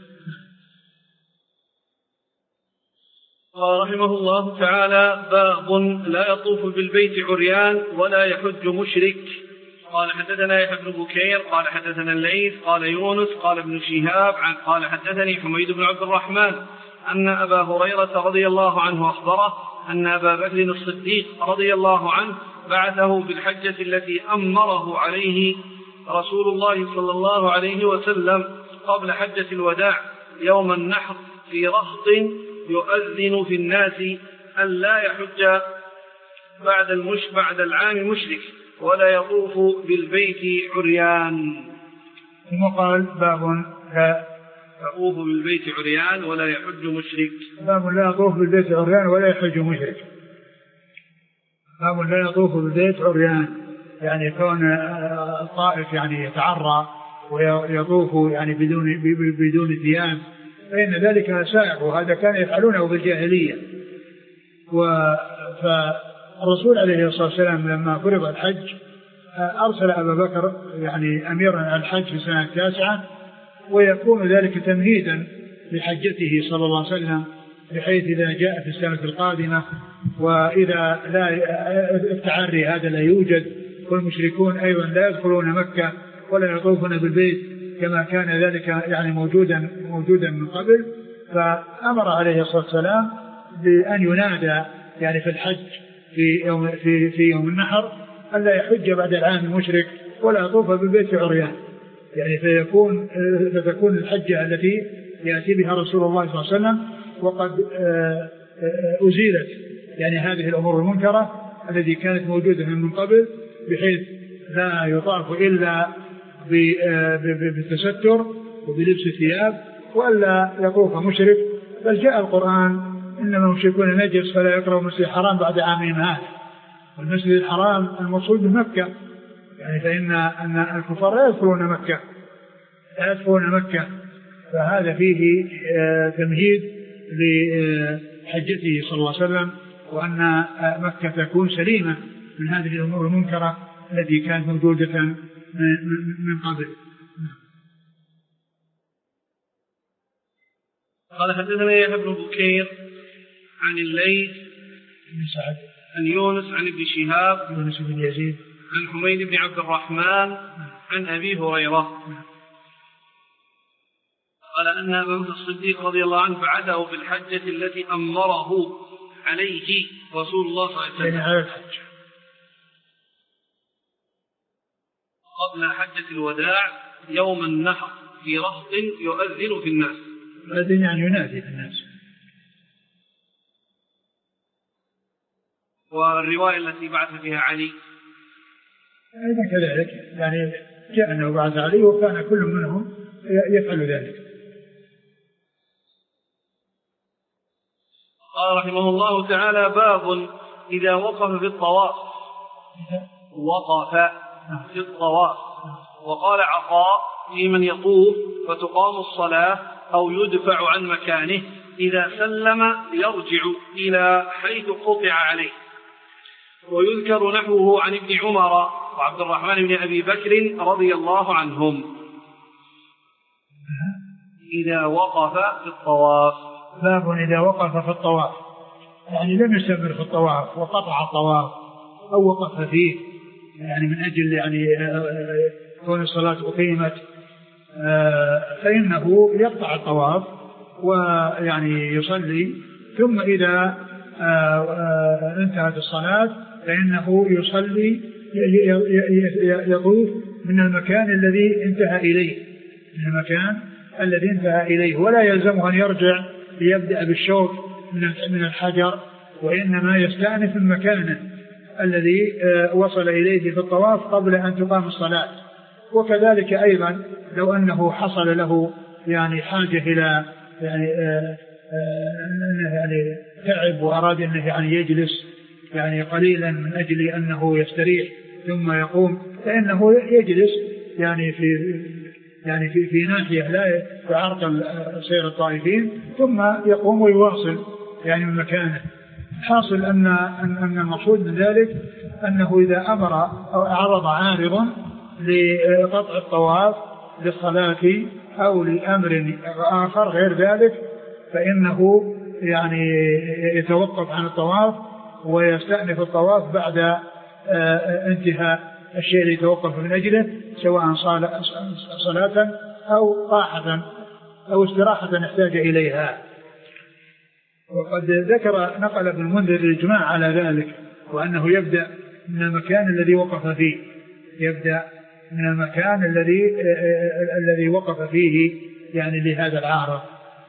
قال رحمه الله تعالى: باب لا يطوف بالبيت عريان ولا يحج مشرك. قال حدثنا يحيى بن بكير قال حدثنا الليث قال يونس قال ابن شهاب عن قال حدثني حميد بن عبد الرحمن أن أبا هريرة رضي الله عنه أخبره أن أبا بكر الصديق رضي الله عنه بعثه بالحجة التي أمره عليه رسول الله صلى الله عليه وسلم قبل حجة الوداع يوم النحر في رهط يؤذن في الناس أن لا يحج بعد المش بعد العام مشرك ولا يطوف بالبيت عريان. ثم قال: باب لا يطوف بالبيت عريان ولا يحج مشرك. باب لا يطوف بالبيت عريان ولا يحج مشرك. باب لا يطوف بالبيت عريان، يعني كون الطائف يعني يتعرى ويطوف يعني بدون بدون ثياب، فإن ذلك سائغ، وهذا كان يفعلونه في الجاهلية. فالرسول عليه الصلاة والسلام لما فرض الحج أرسل أبا بكر يعني أميرا على الحج في السنة التاسعة، ويكون ذلك تمهيدا لحجته صلى الله عليه وسلم، بحيث إذا جاء في السنة القادمة وإذا لا التعري هذا لا يوجد، والمشركون أيضا لا يدخلون مكة ولا يطوفون بالبيت كما كان ذلك يعني موجودا موجودا من قبل. فأمر عليه الصلاة والسلام بأن ينادى يعني في الحج في يوم في في يوم النحر ألا يحج بعد العام المشرك ولا يطوف بالبيت عريان، يعني فيكون فتكون الحجة التي يأتي بها رسول الله صلى الله عليه وسلم وقد أزيلت يعني هذه الأمور المنكرة التي كانت موجودة من قبل، بحيث لا يطاف إلا بالتستر وبلبس الثياب، وألا يطوف مشرك. بل جاء القرآن إنما المشركون نجس فلا يقربوا المسجد الحرام بعد عامهم هذا، والمسجد الحرام المقصود بمكة، يعني فإن أن الكفار لا يدخلون مكة لا يدخلون مكة فهذا فيه تمهيد لحجته صلى الله عليه وسلم، وأن مكة تكون سليمة من هذه الأمور المنكرة التي كانت موجودة من قبل. قال حدثنا يحيى بن بكير عن الليث بن سعد عن يونس عن ابن شهاب يونس بن يزيد عن حميد بن عبد الرحمن عن أبي هريرة قال أن أبا بكر الصديق رضي الله عنه بعثه في الحجة التي أمره عليه رسول الله صلى الله عليه وسلم على الحج قبل حجة الوداع يوم النحر في رهط يؤذن في الناس. يؤذن يعني ينادي في الناس. والرواية التي بعث فيها علي أيضا كذلك، يعني جاء أنه بعث علي وكان كل منهم يفعل ذلك. قال رحمه الله تعالى: باب إذا وقف في الطواف وقف في الطواف. وقال عطاء: في من يطوف فتقام الصلاة أو يدفع عن مكانه، إذا سلم يرجع إلى حيث قطع عليه. ويذكر نحوه عن ابن عمر وعبد الرحمن بن أبي بكر رضي الله عنهم. إذا وقف في الطواف. باب إذا وقف في الطواف، يعني لم يستمر في الطواف وقطع الطواف أو وقف فيه، يعني من أجل يعني كون الصلاة أقيمت، فإنه يقطع الطواف ويعني يصلي، ثم إذا انتهت الصلاة فإنه يصلي يطوف من المكان الذي انتهى إليه من المكان الذي انتهى إليه ولا يلزمه أن يرجع ليبدأ بالشوط من الحجر، وإنما يستأنف من مكانه الذي وصل إليه في الطواف قبل أن تقام الصلاة. وكذلك أيضا لو أنه حصل له يعني حاجة إلى يعني يعني تعب وأراد أنه يعني يجلس يعني قليلا من أجل أنه يستريح ثم يقوم، فإنه يجلس يعني في يعني في في ناحية لا تعرقل سير الطائفين، ثم يقوم ويواصل يعني من مكانه. حاصل أن أن المقصود من ذلك أنه إذا أمر أو أعرض عارض لقطع الطواف للصلاة أو لأمر آخر غير ذلك، فإنه يعني يتوقف عن الطواف ويستأنف الطواف بعد انتهاء الشيء اللي يتوقف من أجله، سواء صلاة أو راحة أو استراحة يحتاج إليها. وقد ذكر نقل ابن المنذر الإجماع على ذلك، وأنه يبدأ من المكان الذي وقف فيه يبدأ من المكان الذي الذي وقف فيه يعني لهذا العارض.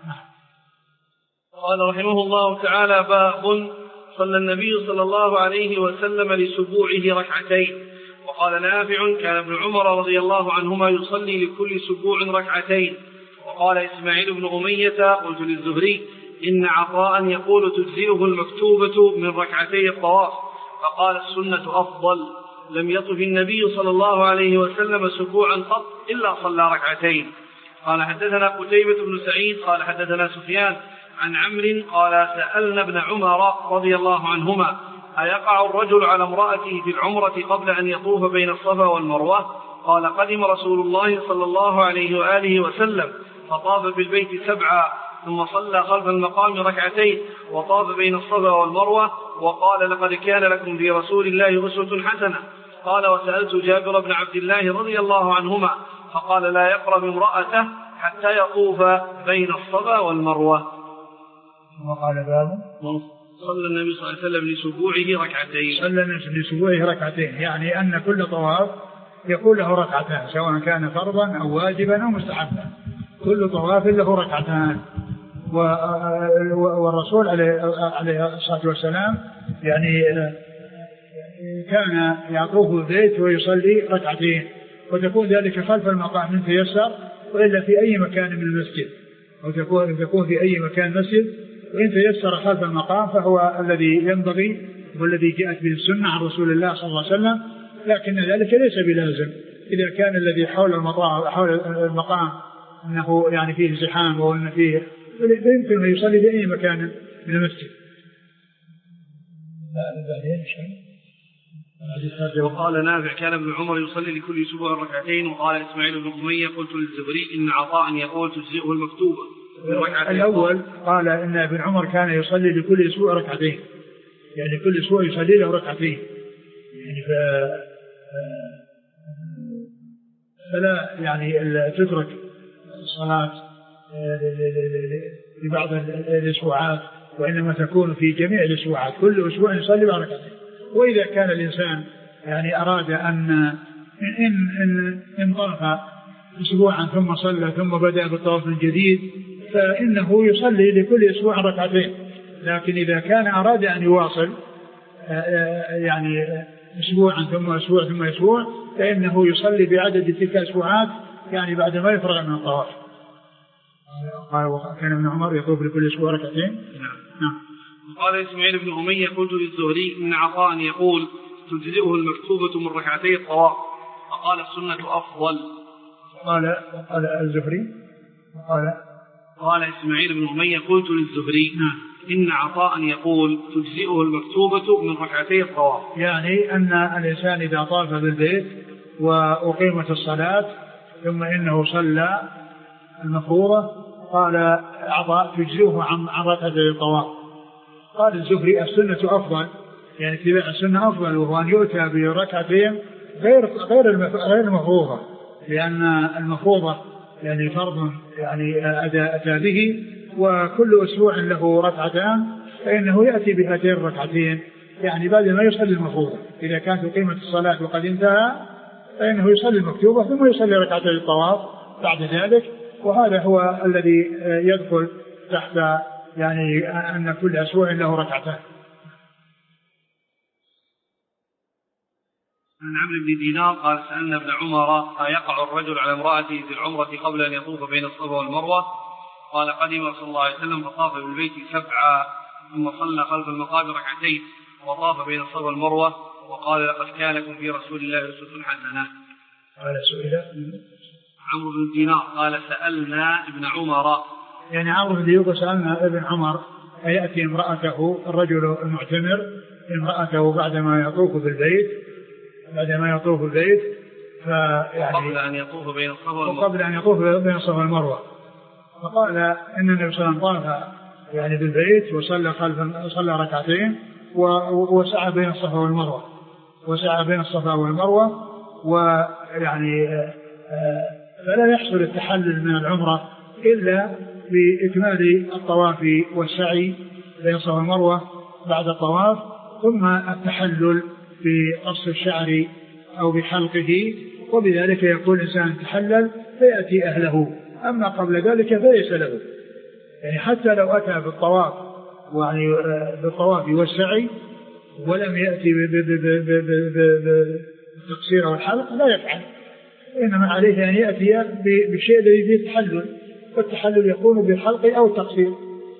قال رحمه الله تعالى: باب صلى النبي صلى الله عليه وسلم لسبوعه ركعتين. وقال نافع: كان ابن عمر رضي الله عنهما يصلي لكل سبوع ركعتين. وقال إسماعيل بن أمية: قلت للزهري: إن عطاء يقول تجزئه المكتوبة من ركعتي الطواف، فقال: السنة أفضل. لم يطف النبي صلى الله عليه وسلم سبوعا قط إلا صلى ركعتين. قال حدثنا قتيبة بن سعيد قال حدثنا سفيان عن عمرو قال سألنا ابن عمر رضي الله عنهما أيقع الرجل على امرأته في العمرة قبل أن يطوف بين الصفا والمروة؟ قال قدم رسول الله صلى الله عليه وآله وسلم فطاف بالبيت سبعا ثم صلى خلف المقام ركعتين وطاف بين الصفا والمروة وقال لقد كان لكم في رسول الله أسوة حسنة. قال وسألت جابر بن عبد الله رضي الله عنهما فقال لا يقرب امرأته حتى يطوف بين الصفا والمروة. وقال باب صلى النبي صلى الله عليه وسلم لسبوعه ركعتين. صلى النبي لسبوعه ركعتين يعني أن كل طواف يكون له ركعتان سواء كان فرضا أو واجبا أو مستحبا، كل طواف له ركعتان. والرسول عليه الصلاة والسلام يعني كان يطوف البيت ويصلي ركعتين، وتكون ذلك خلف المقام من تيسر، وإلا في أي مكان من المسجد، وتكون تكون في أي مكان مسجد، وإن تيسر خلف المقام فهو الذي ينبغي والذي جاءت به السنة عن رسول الله صلى الله عليه وسلم. لكن ذلك ليس بلازم إذا كان الذي حول المقام حول المقام أنه يعني فيه زحام وأن فيه يمكن أن يصلي في أي مكان من المسجد. وقال نافع كان ابن عمر يصلي لكل أسبوع ركعتين. وقال إسماعيل بن أمية قلت للزبري إن عطاء يقول تجزئه المكتوبة. الأول قال إن ابن عمر كان يصلي لكل أسبوع ركعتين، يعني كل أسبوع يصلي له ركعتين، يعني ف... فلا يعني تترك الصلاة لبعض الأسبوعات، وإنما تكون في جميع الأسبوعات كل أسبوع يصلي ركعتين. وإذا كان الإنسان يعني أراد أن إن إن إن طاف أسبوعا ثم صلى ثم بدأ بالطواف الجديد فإنه يصلي لكل أسبوع ركعتين. لكن إذا كان أراد أن يواصل يعني أسبوعا ثم أسبوع ثم أسبوع فإنه يصلي بعدد تلك الأسبوعات يعني بعد ما يفرغ من الطواف. كان ابن عمر يطوف لكل أسبوع ركعتين. نعم. قال إسماعيل بن أمية قلت للزهري إن عطاء يقول تجزئه المكتوبة من ركعتي الطواف، فقال السنة أفضل. قال قال الزهري قال قال إسماعيل بن أمية قلت للزهري إن عطاء يقول تجزئه المكتوبة من ركعتي الطواف، يعني أن الإنسان إذا طاف بالبيت وأقيمت الصلاة ثم إنه صلى المفروضة قال عطاء تجزئه عن ركعتي الطواف. قال الزهري السنة أفضل، يعني اتباع السنة أفضل، وهو أن يؤتى بركعتين غير غير غير المفروضة، لأن المفروضة يعني فرض يعني أتى به، وكل أسبوع له ركعتان فإنه يأتي بهاتين الركعتين يعني بعد ما يصلي المفروضة. إذا كانت قيمة الصلاة وقد انتهى فإنه يصلي المكتوبة ثم يصلي ركعتين الطواف بعد ذلك، وهذا هو الذي يدخل تحت يعني أن كل أسبوع له ركعتان. عن عمرو بن دينار قال سألنا ابن عمر أيقع الرجل على امرأته في العمرة قبل أن يطوف بين الصفا والمروة؟ قال قدم صلى الله عليه وسلم فطاف بالبيت سبعا ثم صلى خلف المقام ركعتين وطاف بين الصفا والمروة وقال لقد كان لكم في رسول الله أسوة حسنة. قال سئل عمرو بن دينار قال سألنا ابن عمر، يعني عمرو بن دينار سألنا ابن عمر أيأتي امرأته الرجل المعتمر امرأته بعدما يطوف بالبيت بعدما يطوف البيت فيعني قبل أن يطوف بين الصفا والمروة قبل أن يطوف بين الصفا والمروة فقال إن النبي صلى الله عليه وسلم طاف يعني بالبيت وصلى خلف صلى ركعتين وسعى بين الصفا والمروة وسعى بين الصفا والمروة ويعني فلا يحصل التحلل من العمرة إلا بإكمال الطواف والسعي بين الصفا والمروة بعد الطواف، ثم التحلل بقص الشعر أو بحلقه، وبذلك يكون الإنسان تحلل فيأتي أهله. أما قبل ذلك فليس له، يعني حتى لو أتى بالطواف يعني بالطواف والسعي ولم يأتي بالتقصير والحلق لا يفعل، إنما عليه أن يأتي بالشيء الذي فيه تحلل، والتحلل يكون بالحلق أو التقصير.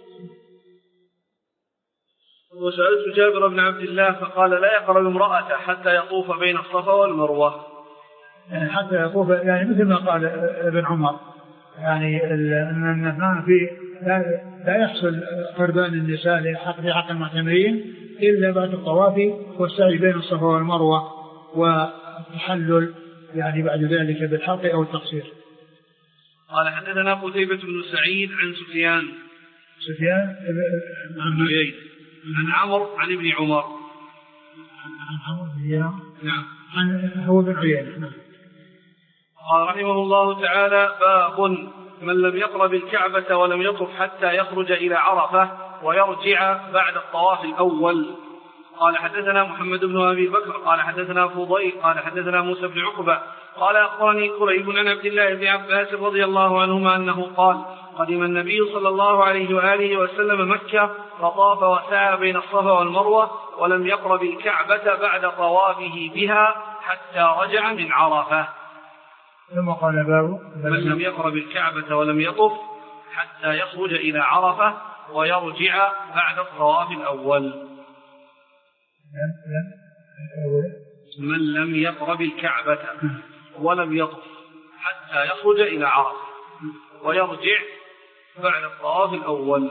وسألت جابر بن عبد الله فقال لا يقرب امرأته حتى يطوف بين الصفا والمروة، يعني حتى يطوف يعني مثل ما قال ابن عمر يعني أن ما في لا, لا يحصل قربان النساء لحق حق المعتمرين إلا بعد الطواف والسعي بين الصفا والمروة والتحلل يعني بعد ذلك بالحلق أو التقصير. قال حدثنا قتيبة بن سعيد عن سفيان سفيان عن عيينة عن عمرو عن ابن عمر عن عمرو بن عيينة نعم عن هو بن عيينة نعم. قال رحمه الله تعالى باب من لم يقرب الكعبة ولم يطف حتى يخرج إلى عرفة ويرجع بعد الطواف الأول. قال حدثنا محمد بن أبي بكر قال حدثنا فضيل قال حدثنا موسى بن عقبة قال أخبرني قريب عن عبد الله بن عباس رضي الله عنهما أنه قال قدم النبي صلى الله عليه وآله وسلم مكة فطاف وسعى بين الصفا والمروة ولم يقرب الكعبة بعد طوافه بها حتى رجع من عرفة. ثم قال باب من لم يقرب الكعبة ولم يطف حتى يخرج إلى عرفة ويرجع بعد الطواف الأول. من لم يقرب الكعبة ولم يطف حتى يخرج إلى عرفة ويرجع بعد الطواف الأول.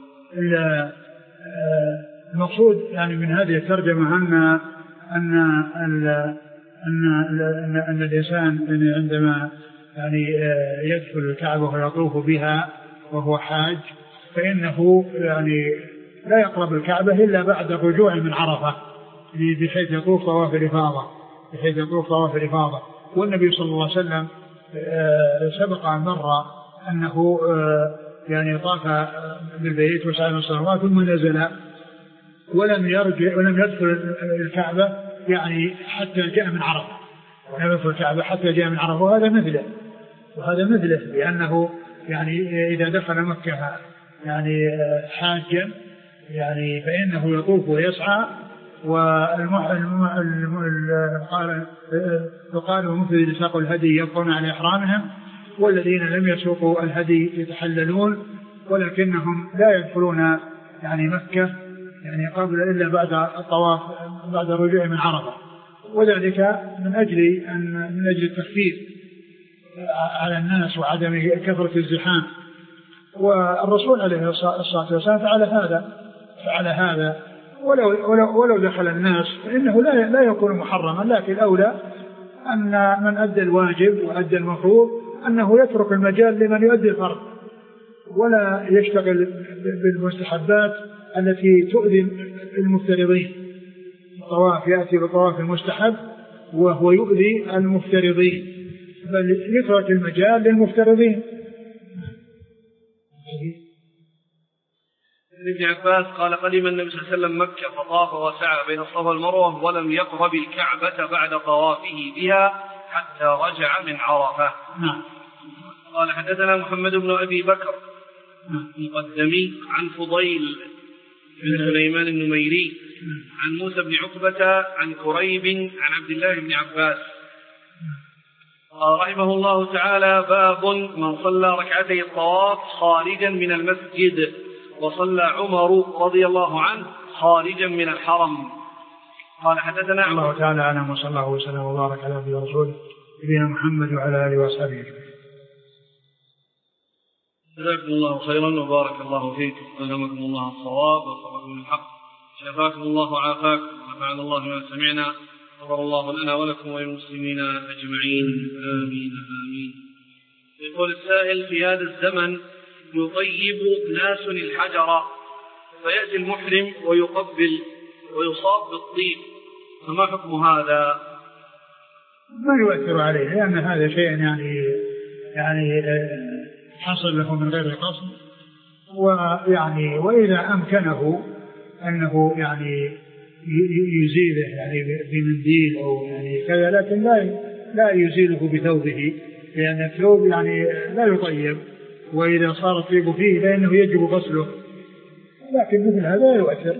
المقصود يعني من هذه الترجمة أن أن أن أن, أن الإنسان عندما يعني يدخل الكعبة ويطوف بها وهو حاج فإنه يعني لا يقرب الكعبة إلا بعد الرجوع من عرفة بحيث يطوف طواف الإفاضة بحيث يطوف طواف الإفاضة. والنبي صلى الله عليه وسلم سبق أن مر أنه يعني طاف بالبيت وسعى من الصلوات ثم نزل ولم يرجع ولم يدخل الكعبة يعني حتى جاء من عرفة ولم يدخل الكعبة حتى جاء من عرفة. وهذا مثله وهذا مثله لأنه يعني إذا دخل مكة يعني حاجا يعني فإنه يطوف ويسعى وقال ومفرد يساقوا الهدي يبقون على إحرامهم والذين لم يسوقوا الهدي يتحللون ولكنهم لا يدخلون يعني مكة يعني قبل إلا بعد الطواف بعد الرجوع من عرفة. وذلك من أجل أن من أجل التخفيف على الناس وعدم كثرة الزحام. والرسول عليه الصلاة والسلام فعل هذا فعل هذا ولو, ولو, ولو دخل الناس فإنه لا, لا يكون محرما. لكن الأولى أن من أدى الواجب وأدى المفروض أنه يترك المجال لمن يؤدي الفرض ولا يشتغل بالمستحبات التي تؤذي المفترضين. الطواف يأتي بطواف المستحب وهو يؤذي المفترضين بل يترك المجال للمفترضين. ابن عباس قال قدم النبي صلى الله عليه وسلم مكة فطاف وسعى بين الصفا والمروة ولم يقرب الكعبة بعد طوافه بها حتى رجع من عرفة. نعم. قال حدثنا محمد بن أبي بكر مقدمي عن فضيل بن سليمان النميري عن موسى بن عقبة عن كريب عن عبد الله بن عباس قال رحمه الله تعالى باب من صلى ركعتي الطواف خارجا من المسجد وصلى عمر رضي الله عنه خارجا من الحرم. قال حدثنا الله تعالى عنه وصلى الله وسلم وبارك على نبينا ورسوله نبينا محمد وعلى اله واصحابه اجمعين. جزاكم الله خيرا وبارك الله فيكم وألهمكم الله الصواب ووفقكم للحق شفاكم الله وعافاكم ونفعنا الله بما سمعنا غفر الله لنا ولكم وللمسلمين أجمعين آمين آمين. يقول السائل في هذا الزمن يطيب ناس الحجر فيأتي المحرم ويقبل ويصاب بالطيب فما حكم هذا؟ ما يؤثر عليه لأن هذا شيء يعني يعني حصل له من غير قصد ويعني وإذا أمكنه أنه يعني يزيله يعني بمنديل أو يعني كذا لكن لا لا يزيله بثوبه لأن الثوب يعني لا يطيب وإذا صار الطيب فيه فإنه يجب غسله لكن مثل هذا لا يؤثر.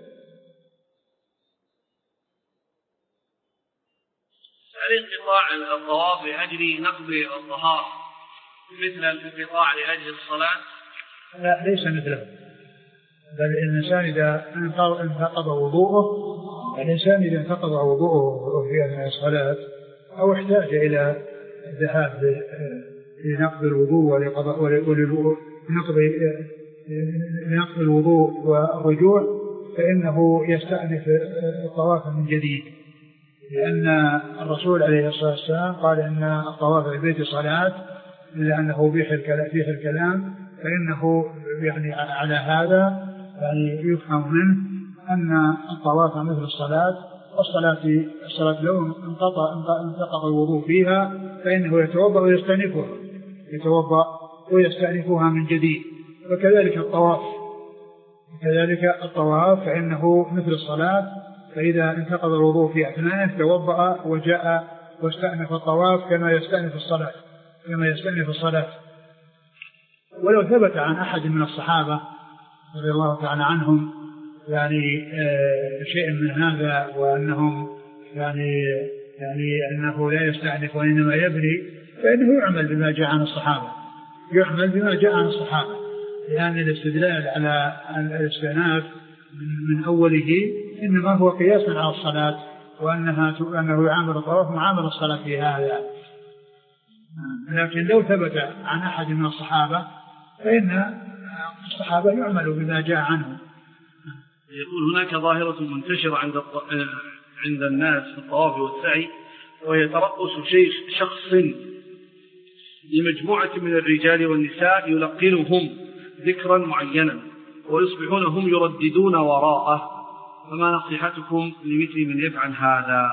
هل انقطاع الطواف لأجل نقض الطهارة مثل الانقطاع لأجل الصلاة؟ لا ليس مثله بل الإنسان إذا انتقض وضوءه الإنسان إذا انتقض وضوءه في أثناء الصلاة أو احتاج إلى الذهاب لنقض الوضوء لنقض الوضوء والرجوع فإنه يستأنف الطواف من جديد، لأن الرسول عليه الصلاة والسلام قال إن الطواف في البيت صلاة، لأنه فيه الكلام، فإنه يعني على هذا يعني يفهم منه أن الطواف مثل الصلاة، والصلاة الصلاة لو انقطع انتقض الوضوء فيها فإنه يتوضأ ويستأنفها يتوضأ ويستأنفها من جديد. وكذلك الطواف كذلك الطواف فإنه مثل الصلاة، فإذا انتقض الوضوء في أثنائه توضأ وجاء واستأنف الطواف كما يستأنف الصلاة كما يستأنف الصلاة. ولو ثبت عن أحد من الصحابة رضي الله تعالى عنهم يعني آه شيء من هذا، وأنهم يعني يعني أنه لا يستأنف وإنما يبني، فإنه يعمل بما جاء عن الصحابة يعمل بما جاء عن الصحابة لأن الاستدلال على الاستئناف من أوله إنما هو قياس على الصلاة، وأنها أنه يعامل الطواف معامل الصلاة في هذا. لكن لو ثبت عن أحد من الصحابة فإن الصحابة يعملوا بما جاء عنهم. يقول هناك ظاهرة منتشرة عند عند الناس في الطواف والسعي، وهي ترأس شخص لمجموعة من الرجال والنساء يلقنهم ذكرا معينا ويصبحون هم يرددون وراءه، فما نصيحتكم لمثل من يفعل هذا؟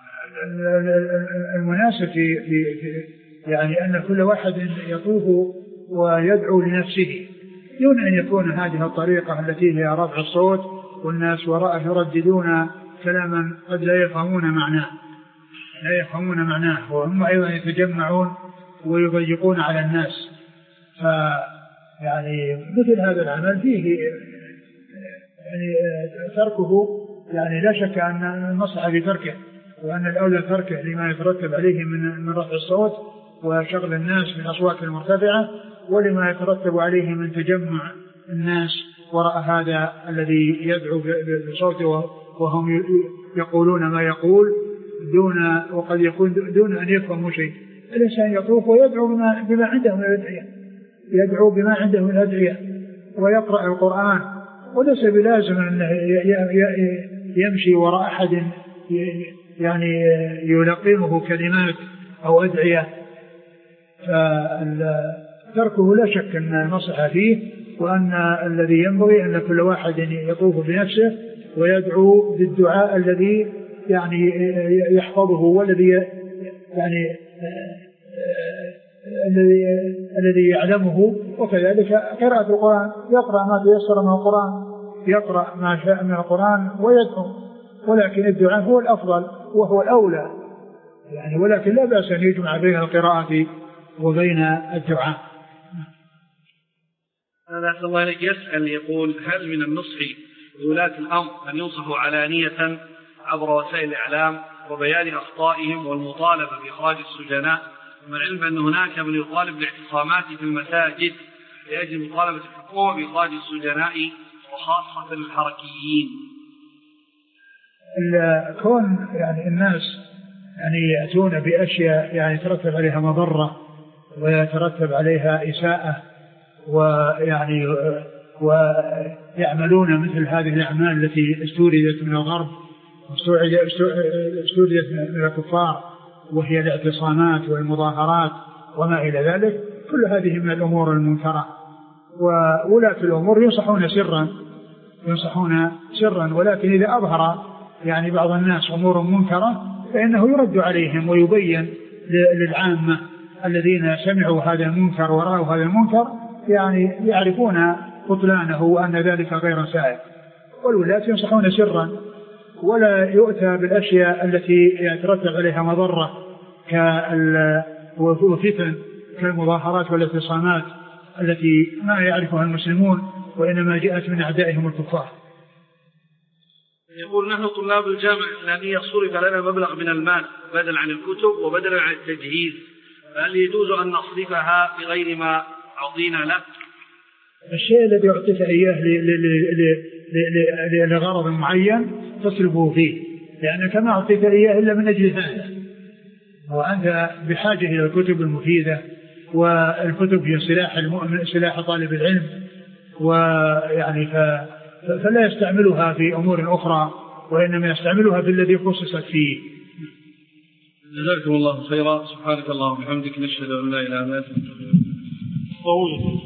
المناسب في يعني أن كل واحد يطوف ويدعو لنفسه دون أن يكون هذه الطريقة التي هي رفع الصوت والناس وراءه يرددون كلاما قد لا يفهمون معناه لا يفهمون معناه وهم أيضا يتجمعون ويضيقون على الناس. فيعني مثل هذا العمل فيه يعني تركه يعني لا شك أن المصلحة في تركه، وأن الأولى تركه لما يترتب عليه من من رفع الصوت وشغل الناس من الأصوات المرتفعة، ولما يترتب عليه من تجمع الناس وراء هذا الذي يدعو بصوته وهم يقولون ما يقول دون وقد يكون دون أن يفهموا شيء. الإنسان يطوف ويدعو بما, بما عنده من الأدعية يدعو بما عنده من الأدعية ويقرأ القرآن، وليس بلازم أن يمشي وراء أحد يعني يلقنه كلمات أو أدعية. فتركه لا شك أن المصلحة فيه، وأن الذي ينبغي أن كل واحد يطوف بنفسه ويدعو بالدعاء الذي يعني يحفظه والذي يعني الذي الذي يعلمه. وكذلك قراءة القرآن يقرأ ما تيسر من القرآن يقرأ ما شاء من القرآن ويدعو، ولكن الدعاء هو الأفضل وهو الأولى يعني، ولكن لا بأس أن يجمع بين القراءة وبين الدعاء. هذا أسأل الله لك يسأل يقول هل من النصح لولاة الأمر أن ينصحوا علانية عبر وسائل الإعلام وبيان أخطائهم والمطالبة بإخراج السجناء، ومن العلم أن هناك من يطالب بالاعتصامات في المساجد لأجل مطالبة الحكومة بإخراج السجناء وخاصة الحركيين؟ الكون يعني الناس يعني يأتون بأشياء يعني يترتب عليها مضرة ويترتب عليها إساءة، ويعني ويعملون مثل هذه الأعمال التي استوردت من الغرب واستوردت من الكفار، وهي الاعتصامات والمظاهرات وما إلى ذلك. كل هذه من الأمور المنكرة، وولاة الأمور ينصحون سرا ينصحون سرا ولكن إذا أظهر يعني بعض الناس أمور منكرة فإنه يرد عليهم ويبين للعامة الذين سمعوا هذا المنكر ورأوا هذا المنكر يعني يعرفون بطلانه وأن ذلك غير سائغ. والولاة ينصحون سرا ولا يؤتى بالأشياء التي يترتب عليها مضرة كالفتن كالمظاهرات والاعتصامات التي ما يعرفها المسلمون وإنما جاءت من أعدائهم الكفار. يقول نحن طلاب الجامعة الإسلامية صرف لنا مبلغ من المال بدلا عن الكتب وبدلا عن التجهيز، فهل يجوز أن نصرفها بغير ما أعطينا له؟ الشيء الذي أعطيك إياه لغرض معين تصرفه فيه، لأنك ما أعطيك إياه إلا من أجل هذا، وأنت بحاجة إلى الكتب المفيدة والكتب هي سلاح المؤمن، سلاح طالب العلم، ويعني ف... فلا يستعملها في أمور أخرى، وإنما يستعملها في الذي خصصت فيه. جزاكم الله خيرا. سبحانك اللهم وبحمدك، نشهد أن لا إله إلا أنت.